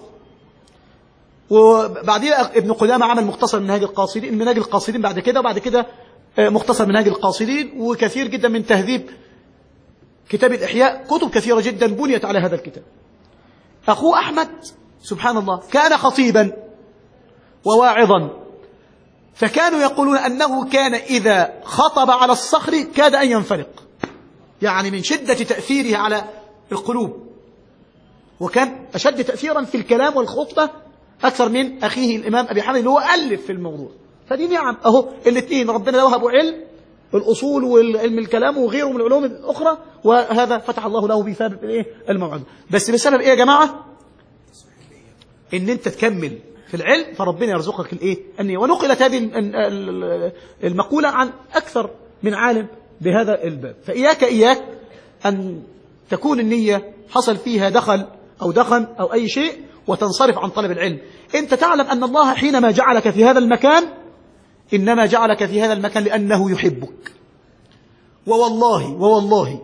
وبعدين ابن قدامة عمل مختصر منهاج القاصدين منهاج القاصدين بعد كده، وبعد كده مختصر منهاج القاصدين، وكثير جدا من تهذيب كتاب الإحياء، كتب كثيرة جدا بنيت على هذا الكتاب. أخوه أحمد سبحان الله كان خطيبا وواعظا، فكانوا يقولون أنه كان إذا خطب على الصخر كاد أن ينفلق، يعني من شدة تأثيره على القلوب، وكان أشد تأثيرا في الكلام والخطبة أكثر من أخيه الإمام أبي حامد اللي هو ألف في الموضوع. فدي نعم أهو الاثنين ربنا وهبوا علم الأصول والعلم الكلام وغيره من العلوم الأخرى، وهذا فتح الله له بسبب إيه الموعظة. بس بسبب إيه يا جماعة؟ إن أنت تكمل في العلم فربنا يرزقك الإيه النية. ونقلت هذه المقولة عن أكثر من عالم بهذا الباب. فإياك إياك أن تكون النية حصل فيها دخل أو دخن أو أي شيء وتنصرف عن طلب العلم. أنت تعلم أن الله حينما جعلك في هذا المكان إنما جعلك في هذا المكان لأنه يحبك. ووالله ووالله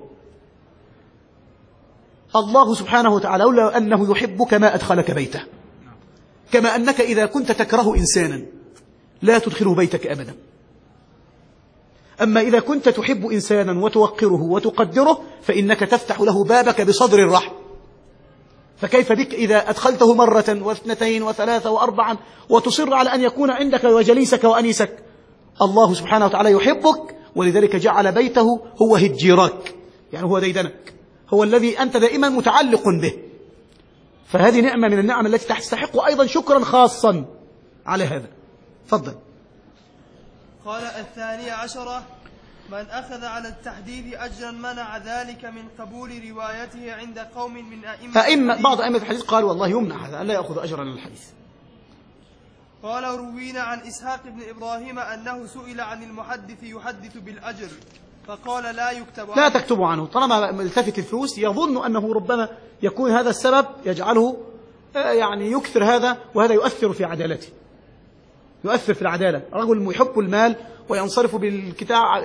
الله سبحانه وتعالى لولا أنه يحبك ما أدخلك بيته، كما أنك إذا كنت تكره إنسانا لا تدخله بيتك أبدا. أما إذا كنت تحب إنسانا وتوقره وتقدره فإنك تفتح له بابك بصدر الرحب. فكيف بك إذا أدخلته مرة واثنتين وثلاثة وأربعا وتصر على أن يكون عندك وجليسك وأنيسك؟ الله سبحانه وتعالى يحبك، ولذلك جعل بيته هو هجيرك، يعني هو ديدنك، هو الذي أنت دائما متعلق به. فهذه نعمة من النعم التي تستحق أيضا شكرا خاصا على هذا. تفضل. قال الثانية عشرة: من أخذ على التحديث أجرا منع ذلك من قبول روايته عند قوم من أئمة أئمة بعض أئمة الحديث قالوا والله يمنع هذا، ألا يأخذ أجرا على الحديث. قال: روينا عن إسحاق بن إبراهيم أنه سئل عن المحدث يحدث بالأجر فقال لا يكتب لا تكتبوا عنه. طالما ملتفت الفلوس يظن أنه ربما يكون هذا السبب يجعله يعني يكثر هذا، وهذا يؤثر في عدالته، يؤثر في العدالة. رجل يحب المال وينصرف بالكتاع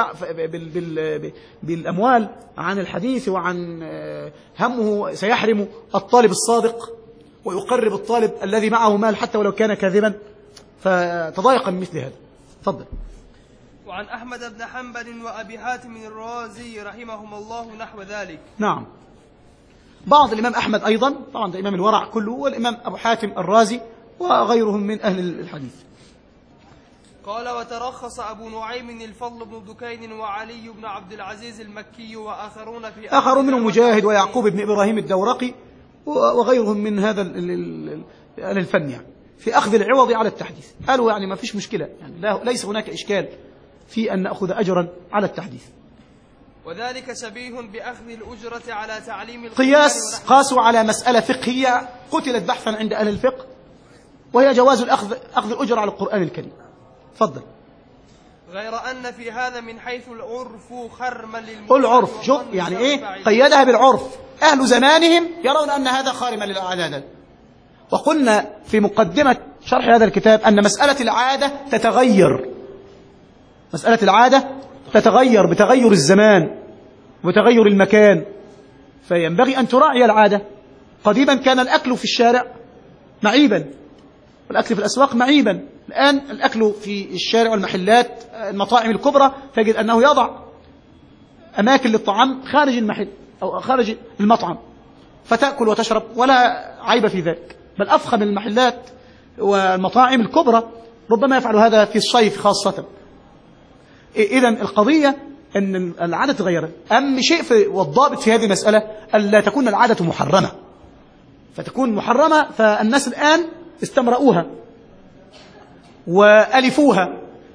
بالأموال عن الحديث، وعن همه سيحرم الطالب الصادق ويقرب الطالب الذي معه مال حتى ولو كان كاذبا، فتضايق من مثل هذا. تفضل. وعن أحمد بن حنبل وأبي حاتم الرازي رحمهم الله نحو ذلك. نعم. بعض الإمام أحمد أيضا، طبعا ده إمام الورع كله، والإمام أبو حاتم الرازي وغيرهم من أهل الحديث. قال: وترخص أبو نعيم الفضل بن دكين وعلي بن عبد العزيز المكي وآخرون في آخرون منهم مجاهد ويعقوب بن إبراهيم الدورقي وغيرهم من هذا الفن، يعني في أخذ العوض على التحديث. قالوا يعني ما فيش مشكلة، يعني لا ليس هناك إشكال في أن نأخذ أجرا على التحديث. وذلك شبيه بأخذ الأجرة على تعليم قياس. قاسوا على مسألة فقهية قتلت بحثا عند أهل الفقه، وهي جواز الأخذ أخذ الأجر على القرآن الكريم. تفضل. غير أن في هذا من حيث العرف خرما للمجتمع. العرف شوف يعني إيه؟ قيدها بالعرف. أهل زمانهم يرون أن هذا خارما للعادة. وقلنا في مقدمة شرح هذا الكتاب أن مسألة العادة تتغير، مسألة العادة تتغير بتغير الزمان وتغير المكان، فينبغي أن تراعي العادة. قديما كان الأكل في الشارع معيبا والأكل في الأسواق معيبا. الآن الأكل في الشارع والمحلات المطاعم الكبرى تجد أنه يضع أماكن للطعام خارج المحل أو خارج المطعم فتأكل وتشرب ولا عيب في ذلك، بل أفخم المحلات والمطاعم الكبرى ربما يفعل هذا في الصيف خاصة. إذن القضية أن العادة تغيرت. أهم شيء في والضابط في هذه المسألة ألا تكون العادة محرمة، فتكون محرمة فالناس الآن استمرؤوها وألفوها،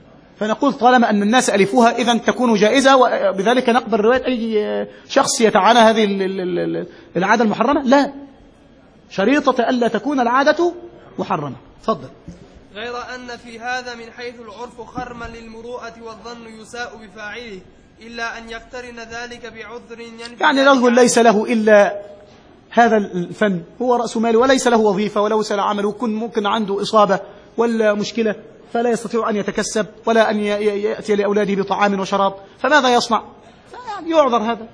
فنقول طالما أن الناس ألفوها إذن تكون جائزة، وبذلك نقبل رواية أي شخص يتعانى هذه العادة المحرمة. لا، شريطة ألا تكون العادة محرمة. تفضل. غير أن في هذا من حيث العرف خرما للمروءة والظن يساء بفاعله، إلا أن يقترن ذلك بعذر ينفي. يعني رجل ليس له إلا هذا الفن، هو رأس ماله وليس له وظيفة وليس له عمل، وكن ممكن عنده إصابة ولا مشكلة فلا يستطيع أن يتكسب ولا أن يأتي لأولاده بطعام وشراب، فماذا يصنع؟ يعني يعذر هذا.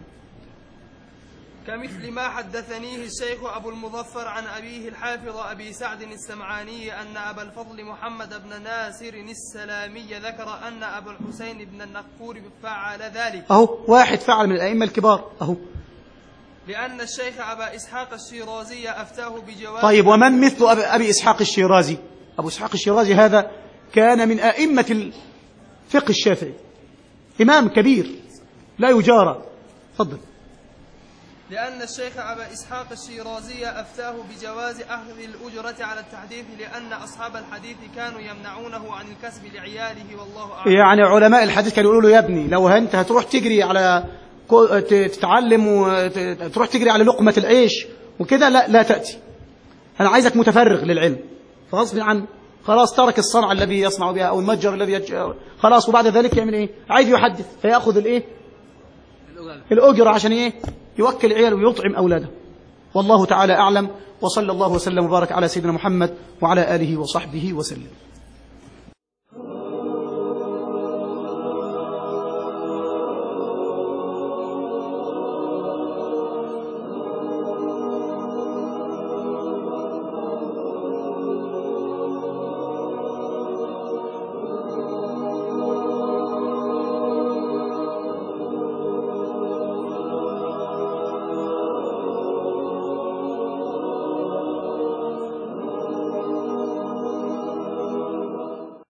كمثل ما حدثنيه الشيخ أبو المظفر عن أبيه الحافظ أبي سعد السمعاني أن أبا الفضل محمد بن ناصر السلامي ذكر أن أبا الحسين بن النقور فعل ذلك. أهو واحد فعل من الأئمة الكبار أهو. لأن الشيخ أبا إسحاق الشيرازي أفتاه بجواز. طيب، ومن مثل أبي إسحاق الشيرازي؟ أبو إسحاق الشيرازي هذا كان من أئمة الفقه الشافعي، إمام كبير لا يجارى. تفضل. لأن الشيخ أبا إسحاق الشيرازي أفتاه بجواز أخذ الأجرة على التحديث، لأن أصحاب الحديث كانوا يمنعونه عن الكسب لعياله، والله أعلم. يعني علماء الحديث كانوا يقولوا له: يا ابني لو أنت هتروح تجري على تتعلم وتروح تجري على لقمة العيش وكده، لا لا تأتي، أنا عايزك متفرغ للعلم. فغصب عنه خلاص ترك الصنعة الذي يصنع بها أو المتجر الذي يج... خلاص، وبعد ذلك يعمل إيه؟ عايز يحدث فيأخذ الإيه؟ الأجرة عشان إيه؟ يوكل عياله ويطعم أولاده. والله تعالى أعلم، وصلى الله وسلم وبارك على سيدنا محمد وعلى آله وصحبه وسلم.